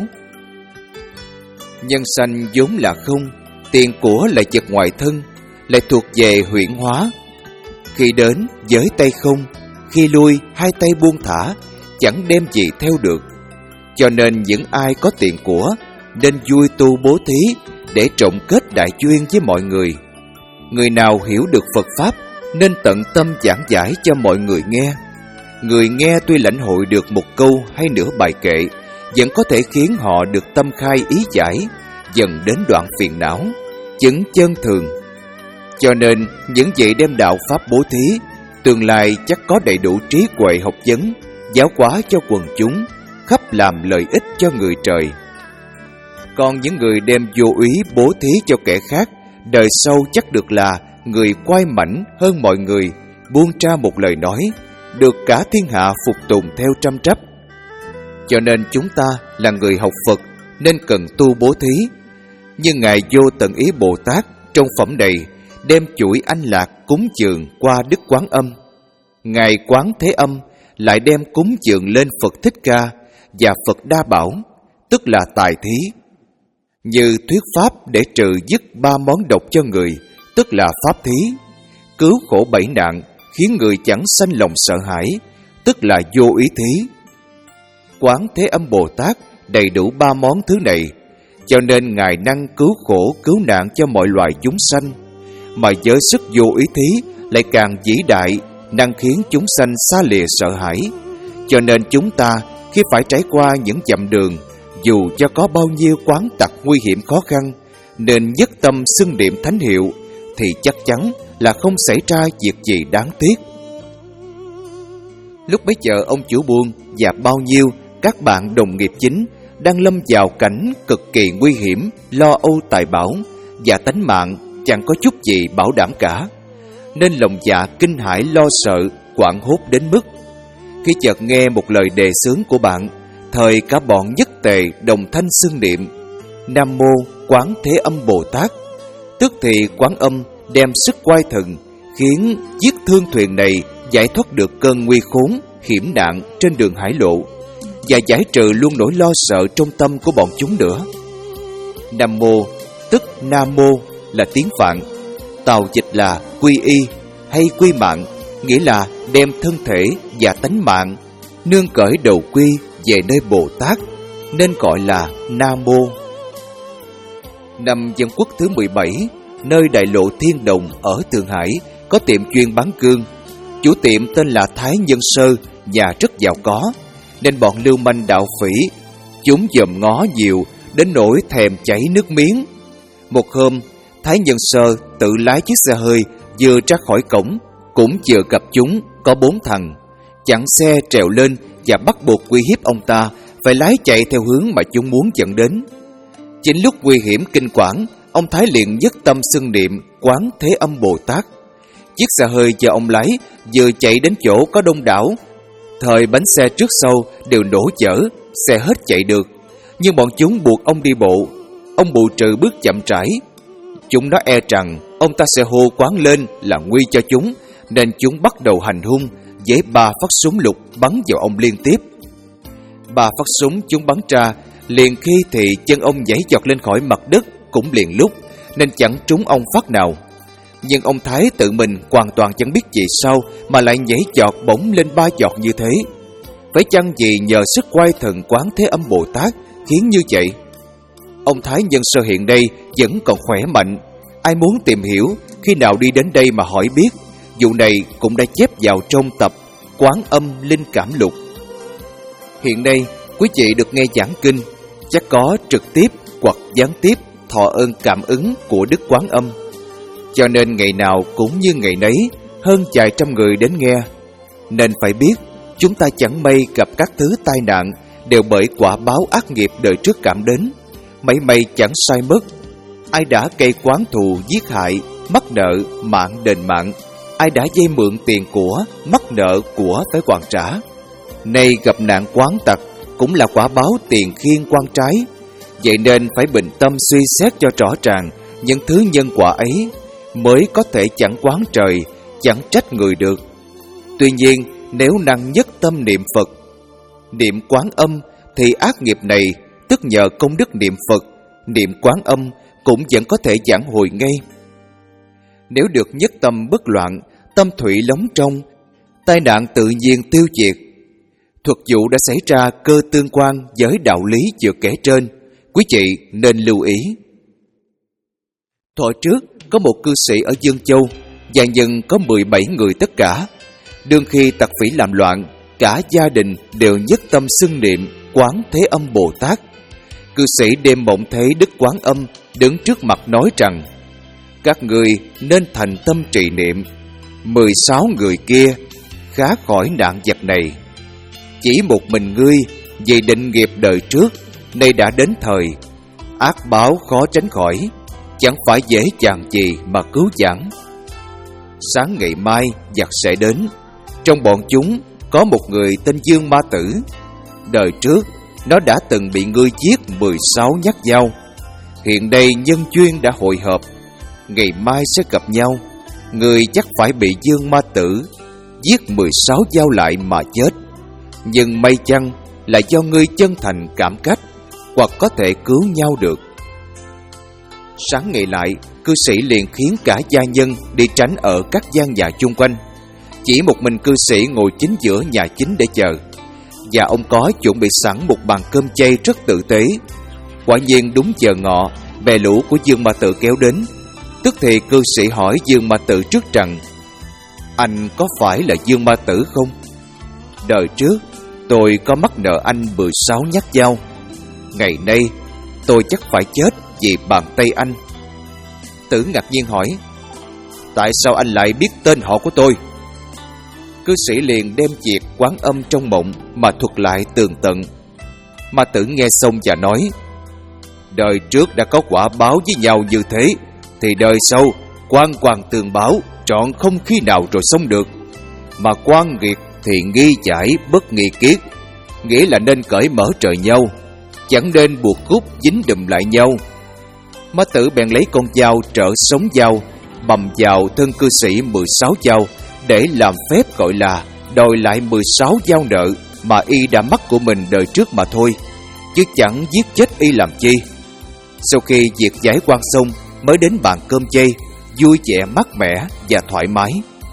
Nhân sanh vốn là không, tiền của lại vật ngoài thân, lại thuộc về huyễn hóa. Khi đến với tay không, khi lui hai tay buông thả, chẳng đem gì theo được. Cho nên những ai có tiền của nên vui tu bố thí để trộn kết đại duyên với mọi người. Người nào hiểu được Phật Pháp nên tận tâm giảng giải cho mọi người nghe. Người nghe tuy lãnh hội được một câu hay nửa bài kệ, vẫn có thể khiến họ được tâm khai ý giải, dần đến đoạn phiền não, chứng chân thường. Cho nên những vị đem đạo Pháp bố thí, tương lai chắc có đầy đủ trí huệ học vấn, giáo hóa cho quần chúng, khắp làm lợi ích cho người trời. Còn những người đem vô úy bố thí cho kẻ khác, đời sau chắc được là người quay mảnh hơn mọi người, buông ra một lời nói, được cả thiên hạ phục tùng theo trăm trắp. Cho nên chúng ta là người học Phật nên cần tu bố thí. Nhưng ngài Vô Tận Ý Bồ Tát trong phẩm này đem chuỗi anh lạc cúng dường qua Đức Quán Âm. Ngài Quán Thế Âm lại đem cúng dường lên Phật Thích Ca và Phật Đa Bảo, tức là tài thí. Như thuyết pháp để trừ dứt ba món độc cho người, tức là pháp thí. Cứu khổ bảy nạn, khiến người chẳng sanh lòng sợ hãi, tức là vô ý thí. Quán Thế Âm Bồ Tát đầy đủ ba món thứ này, cho nên ngài năng cứu khổ cứu nạn cho mọi loài chúng sanh. Mà với sức vô ý thí lại càng vĩ đại, năng khiến chúng sanh xa lìa sợ hãi. Cho nên chúng ta khi phải trải qua những dặm đường, dù cho có bao nhiêu quán tặc nguy hiểm khó khăn, nên nhất tâm xưng niệm thánh hiệu, thì chắc chắn là không xảy ra việc gì đáng tiếc. Lúc bấy giờ ông chủ buôn và bao nhiêu các bạn đồng nghiệp chính đang lâm vào cảnh cực kỳ nguy hiểm, lo âu tài bảo và tánh mạng chẳng có chút gì bảo đảm cả, nên lòng dạ kinh hãi lo sợ, hoảng hốt đến mức khi chợt nghe một lời đề xướng của bạn, thời cả bọn nhất tề đồng thanh xưng niệm Nam Mô Quán Thế Âm Bồ Tát. Tức thì Quán Âm đem sức quay thần, khiến chiếc thương thuyền này giải thoát được cơn nguy khốn, hiểm nạn trên đường hải lộ, và giải trừ luôn nỗi lo sợ trong tâm của bọn chúng nữa. Nam Mô tức Nam Mô là tiếng Phạn, tào dịch là quy y hay quy mạng, nghĩa là đem thân thể và tánh mạng nương cởi đầu quy về nơi Bồ Tát, nên gọi là Nam Mô. Năm Dân Quốc thứ mười bảy, nơi đại lộ Thiên Đồng ở Thượng Hải có tiệm chuyên bán cương. Chủ tiệm tên là Thái Nhân Sơ, nhà rất giàu có, nên bọn lưu manh đạo phỉ chúng dòm ngó nhiều đến nỗi thèm chảy nước miếng. Một hôm, Thái Nhân Sơ tự lái chiếc xe hơi vừa ra khỏi cổng, cũng vừa gặp chúng có bốn thằng chặn xe trèo lên và bắt buộc uy hiếp ông ta phải lái chạy theo hướng mà chúng muốn dẫn đến. Chính lúc nguy hiểm kinh quản, ông Thái liền nhất tâm xưng niệm Quán Thế Âm Bồ Tát. Chiếc xe hơi do ông lái vừa chạy đến chỗ có đông đảo. Thời bánh xe trước sau đều nổ chở, xe hết chạy được, nhưng bọn chúng buộc ông đi bộ. Ông bù trừ bước chậm rãi. Chúng nó e rằng ông ta sẽ hô quán lên là nguy cho chúng, nên chúng bắt đầu hành hung, với ba phát súng lục bắn vào ông liên tiếp. Ba phát súng chúng bắn ra, liền khi thì chân ông nhảy giọt lên khỏi mặt đất cũng liền lúc, nên chẳng trúng ông phát nào. Nhưng ông Thái tự mình hoàn toàn chẳng biết vì sao mà lại nhảy giọt bỗng lên ba giọt như thế. Phải chăng vì nhờ sức quay thần Quán Thế Âm Bồ Tát khiến như vậy? Ông Thái nhân sơ hiện đây vẫn còn khỏe mạnh. Ai muốn tìm hiểu, khi nào đi đến đây mà hỏi biết. Vụ này cũng đã chép vào trong tập Quán Âm Linh Cảm Lục. Hiện nay quý vị được nghe giảng kinh, chắc có trực tiếp hoặc gián tiếp thọ ơn cảm ứng của Đức Quán Âm. Cho nên ngày nào cũng như ngày nấy, hơn vài trăm người đến nghe. Nên phải biết, chúng ta chẳng may gặp các thứ tai nạn đều bởi quả báo ác nghiệp đời trước cảm đến. Mấy may chẳng sai mất. Ai đã gây quán thù giết hại, mắc nợ mạng đền mạng. Ai đã vay mượn tiền của, mắc nợ của phải hoàn trả. Nay gặp nạn quán tặc cũng là quả báo tiền khiên quan trái. Vậy nên phải bình tâm suy xét cho rõ ràng những thứ nhân quả ấy, mới có thể chẳng quán trời, chẳng trách người được. Tuy nhiên, nếu năng nhất tâm niệm Phật, niệm Quán Âm, thì ác nghiệp này, tức nhờ công đức niệm Phật, niệm Quán Âm cũng vẫn có thể giảng hồi ngay. Nếu được nhất tâm bất loạn, tâm thủy lóng trong, tai nạn tự nhiên tiêu diệt. Thuật vụ đã xảy ra cơ tương quan với đạo lý vừa kể trên, quý vị nên lưu ý. Thuở trước, có một cư sĩ ở Dương Châu, và nhân có mười bảy người tất cả. Đương khi tặc phỉ làm loạn, cả gia đình đều nhất tâm xưng niệm Quán Thế Âm Bồ Tát. Cư sĩ đêm mộng thấy Đức Quán Âm đứng trước mặt nói rằng: các người nên thành tâm trì niệm, mười sáu người kia khá khỏi nạn vật này. Chỉ một mình ngươi vì định nghiệp đời trước, nay đã đến thời, ác báo khó tránh khỏi, chẳng phải dễ dàng gì mà cứu vãn. Sáng ngày mai giặc sẽ đến. Trong bọn chúng có một người tên Dương Ma Tử. Đời trước nó đã từng bị ngươi giết mười sáu nhát dao. Hiện đây nhân duyên đã hội hợp, ngày mai sẽ gặp nhau. Ngươi chắc phải bị Dương Ma Tử giết mười sáu dao lại mà chết. Nhưng may chăng là do ngươi chân thành cảm cách, hoặc có thể cứu nhau được. Sáng ngày lại, cư sĩ liền khiến cả gia nhân đi tránh ở các gian nhà chung quanh. Chỉ một mình cư sĩ ngồi chính giữa nhà chính để chờ. Và ông có chuẩn bị sẵn một bàn cơm chay rất tử tế. Quả nhiên đúng giờ ngọ, bè lũ của Dương Ma Tử kéo đến. Tức thì cư sĩ hỏi Dương Ma Tử trước rằng: anh có phải là Dương Ma Tử không? Đời trước tôi có mắc nợ anh mười sáu nhát dao. Ngày nay tôi chắc phải chết vì bàn tay anh. Tử ngạc nhiên hỏi: tại sao anh lại biết tên họ của tôi? Cư sĩ liền đem việc Quán Âm trong mộng mà thuật lại tường tận. Ma Tử nghe xong và nói: đời trước đã có quả báo với nhau như thế, thì đời sau quan quan tường báo, trọn không khi nào rồi xong được. Mà quan nghiệt thì nghi giải bất nghi kiết, nghĩa là nên cởi mở trời nhau, chẳng nên buộc khúc dính đùm lại nhau. Ma Tử bèn lấy con dao trợ sống dao, bầm vào thân cư sĩ mười sáu dao, để làm phép gọi là đòi lại mười sáu dao nợ mà y đã mắc của mình đời trước mà thôi, chứ chẳng giết chết y làm chi. Sau khi việc giải quan xong, mới đến bàn cơm chay, vui vẻ mát mẻ và thoải mái.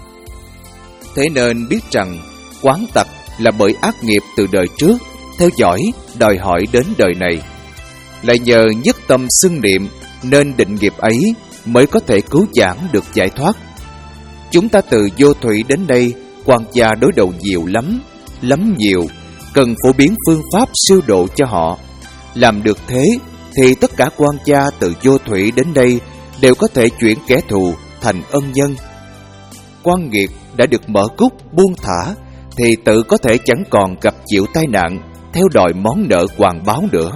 Thế nên biết rằng quán tặc là bởi ác nghiệp từ đời trước theo dõi đòi hỏi đến đời này. Lại nhờ nhất tâm xưng niệm nên định nghiệp ấy mới có thể cứu vãn được giải thoát. Chúng ta từ vô thủy đến đây, quan gia đối đầu nhiều lắm, lắm nhiều, cần phổ biến phương pháp siêu độ cho họ. Làm được thế thì tất cả quan gia từ vô thủy đến đây đều có thể chuyển kẻ thù thành ân nhân. Quan nghiệt đã được mở cúc buông thả thì tự có thể chẳng còn gặp chịu tai nạn, theo đòi món nợ hoàn báo nữa.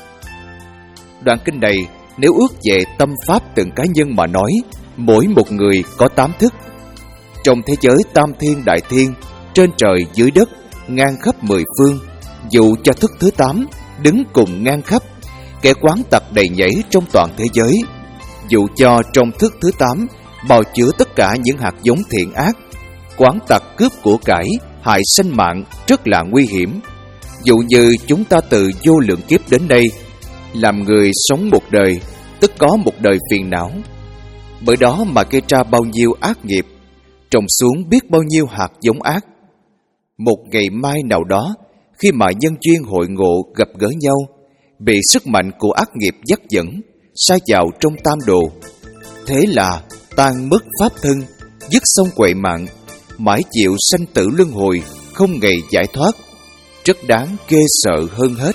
Đoạn kinh này nếu ước về tâm pháp từng cá nhân mà nói, mỗi một người có tám thức. Trong thế giới tam thiên đại thiên, trên trời dưới đất, ngang khắp mười phương, dù cho thức thứ tám đứng cùng ngang khắp, kẻ quán tặc đầy nhảy trong toàn thế giới. Dù cho trong thức thứ tám bào chứa tất cả những hạt giống thiện ác, quán tặc cướp của cải, hại sinh mạng rất là nguy hiểm. Dụ như chúng ta từ vô lượng kiếp đến đây, làm người sống một đời, tức có một đời phiền não. Bởi đó mà gây ra bao nhiêu ác nghiệp, trồng xuống biết bao nhiêu hạt giống ác. Một ngày mai nào đó, khi mà nhân duyên hội ngộ gặp gỡ nhau, bị sức mạnh của ác nghiệp dắt dẫn, sa vào trong tam đồ. Thế là tan mất pháp thân, dứt xong quệ mạng, mãi chịu sanh tử luân hồi, không ngày giải thoát. Rất đáng ghê sợ hơn hết.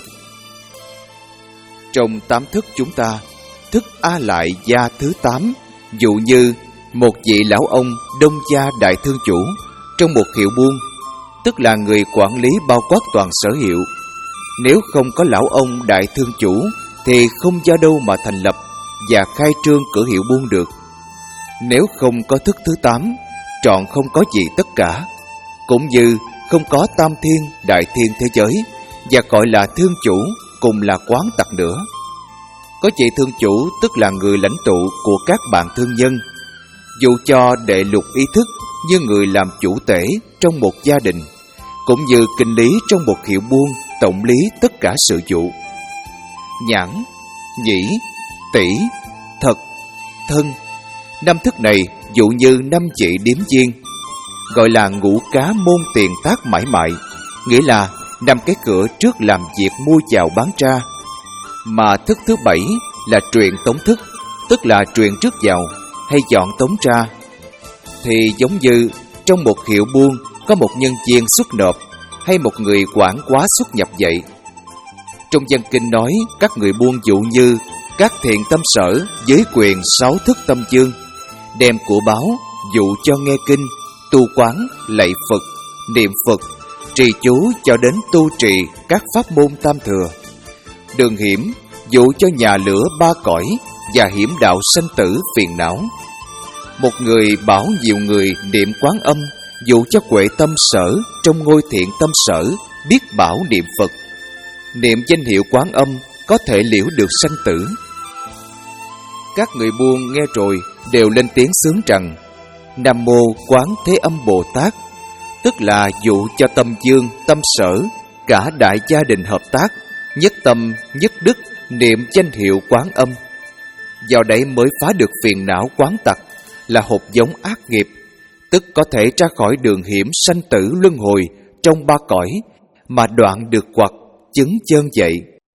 Trong tám thức chúng ta, thức A Lại Gia thứ tám, dụ như một vị lão ông Đông Gia Đại Thương Chủ trong một hiệu buôn, tức là người quản lý bao quát toàn sở hiệu. Nếu không có lão ông Đại Thương Chủ thì không do đâu mà thành lập và khai trương cửa hiệu buôn được. Nếu không có thức thứ tám, trọn không có gì tất cả. Cũng như không có tam thiên đại thiên thế giới và gọi là thương chủ cùng là quán tặc nữa. Có vị thương chủ tức là người lãnh tụ của các bạn thương nhân. Dù cho đệ lục ý thức như người làm chủ tể trong một gia đình, cũng như kinh lý trong một hiệu buôn tổng lý tất cả sự vụ. Nhãn, nhĩ, tỷ, thật, thân. Năm thức này dụ như năm vị điếm viên, gọi là ngũ cá môn tiền tác mãi mại, nghĩa là năm cái cửa trước làm việc mua chào bán ra. Mà thức thứ bảy là truyền tống thức, tức là truyền trước vào hay dọn tống ra. Thì giống như trong một hiệu buôn có một nhân viên xuất nộp hay một người quản quá xuất nhập vậy. Trong văn kinh nói các người buôn dụ như các thiện tâm sở với quyền sáu thức tâm chương, đem của báo dụ cho nghe kinh, tu quán, lạy Phật, niệm Phật, trì chú cho đến tu trì các pháp môn tam thừa. Đường hiểm dụ cho nhà lửa ba cõi và hiểm đạo sanh tử phiền não. Một người bảo nhiều người niệm Quán Âm dụ cho quệ tâm sở trong ngôi thiện tâm sở biết bảo niệm Phật. Niệm danh hiệu Quán Âm có thể liễu được sanh tử. Các người buôn nghe rồi đều lên tiếng sướng rằng Nam Mô Quán Thế Âm Bồ Tát, tức là dụ cho tâm dương, tâm sở, cả đại gia đình hợp tác, nhất tâm, nhất đức, niệm danh hiệu Quán Âm. Vào đấy mới phá được phiền não quán tặc, là hột giống ác nghiệp, tức có thể ra khỏi đường hiểm sanh tử luân hồi trong ba cõi, mà đoạn được quặc, chứng chân vậy.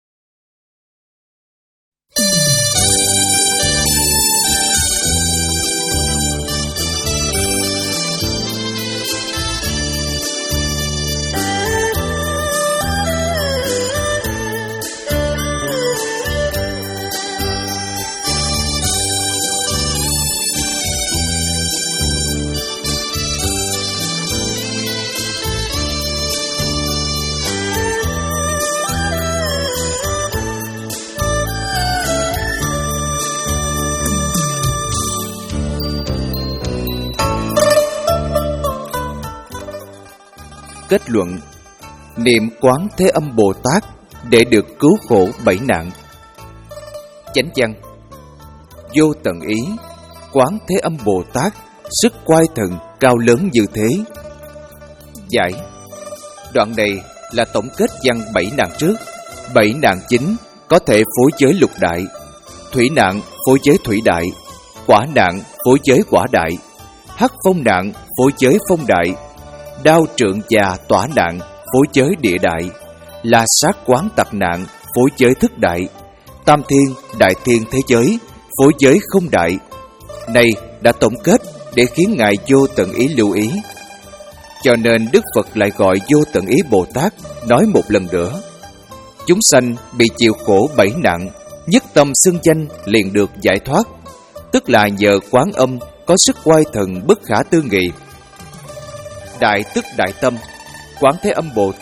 Kết luận: niệm Quán Thế Âm Bồ Tát để được cứu khổ bảy nạn. Chánh văn: vô tận ý, Quán Thế Âm Bồ Tát sức quay thần cao lớn như thế. Giải: đoạn này là tổng kết văn bảy nạn trước. Bảy nạn chính có thể phối giới lục đại, thủy nạn phối giới thủy đại, quả nạn phối giới quả đại, hắc phong nạn phối giới phong đại, đao trượng già tỏa nạn phối giới địa đại, la sát quán tặc nạn phối giới thức đại, tam thiên đại thiên thế giới phối giới không đại. Này đã tổng kết để khiến Ngài Vô Tận Ý lưu ý. Cho nên Đức Phật lại gọi Vô Tận Ý Bồ Tát nói một lần nữa: chúng sanh bị chịu khổ bảy nạn, nhất tâm xưng danh liền được giải thoát, tức là nhờ Quán Âm có sức oai thần bất khả tư nghị. Đại tức đại tâm, Quán Thế Âm Bồ Tát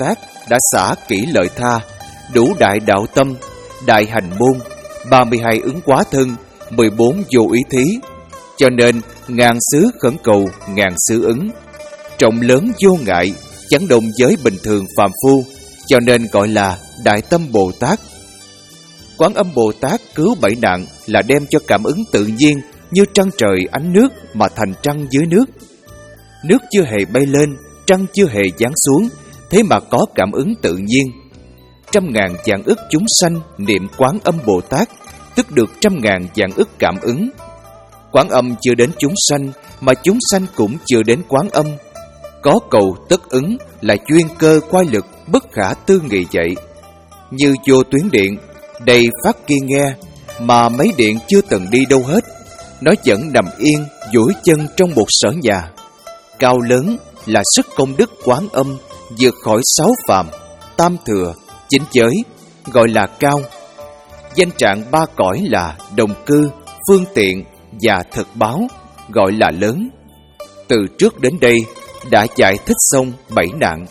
đã xả kỹ lợi tha, đủ đại đạo tâm, đại hành môn, ba mươi hai ứng quá thân, mười bốn vô ý thí. Cho nên ngàn xứ khẩn cầu, ngàn xứ ứng. Trọng lớn vô ngại, chẳng đồng giới bình thường phàm phu, cho nên gọi là Đại Tâm Bồ Tát. Quán Âm Bồ Tát cứu bảy nạn là đem cho cảm ứng tự nhiên như trăng trời ánh nước mà thành trăng dưới nước. Nước chưa hề bay lên, trăng chưa hề giáng xuống, thế mà có cảm ứng tự nhiên. Trăm ngàn vạn ức chúng sanh niệm Quán Âm Bồ Tát, tức được trăm ngàn vạn ức cảm ứng. Quán Âm chưa đến chúng sanh, mà chúng sanh cũng chưa đến Quán Âm. Có cầu tất ứng là chuyên cơ quay lực bất khả tư nghị vậy. Như vô tuyến điện, đầy phát kia nghe, mà mấy điện chưa từng đi đâu hết. Nó vẫn nằm yên, duỗi chân trong một sở nhà. Cao lớn là sức công đức Quán Âm, vượt khỏi sáu phàm, tam thừa, chính giới, gọi là cao. Danh trạng ba cõi là đồng cư, phương tiện và thực báo, gọi là lớn. Từ trước đến đây đã giải thích xong bảy nạn.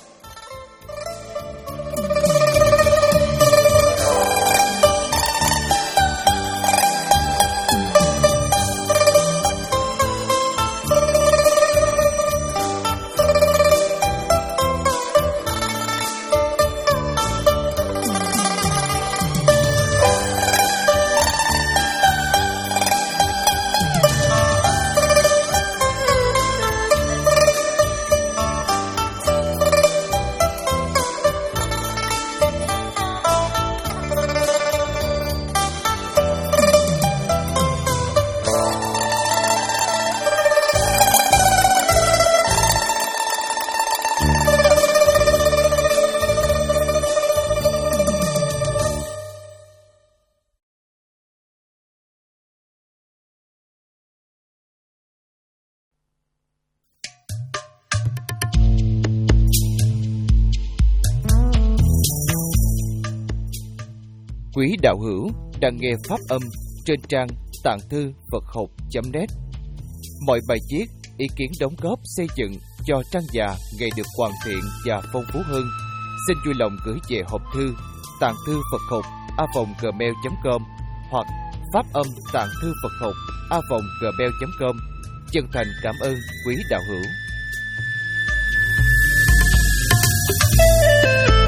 Quý đạo hữu đang nghe pháp âm trên trang tạng thư Phật học chấm net. Mọi bài viết, ý kiến đóng góp xây dựng cho trang già ngày được hoàn thiện và phong phú hơn, xin vui lòng gửi về hộp thư tạng thư Phật học a vòng gmail chấm com hoặc pháp âm tạng thư Phật học a vòng gmail chấm com. Chân thành cảm ơn quý đạo hữu.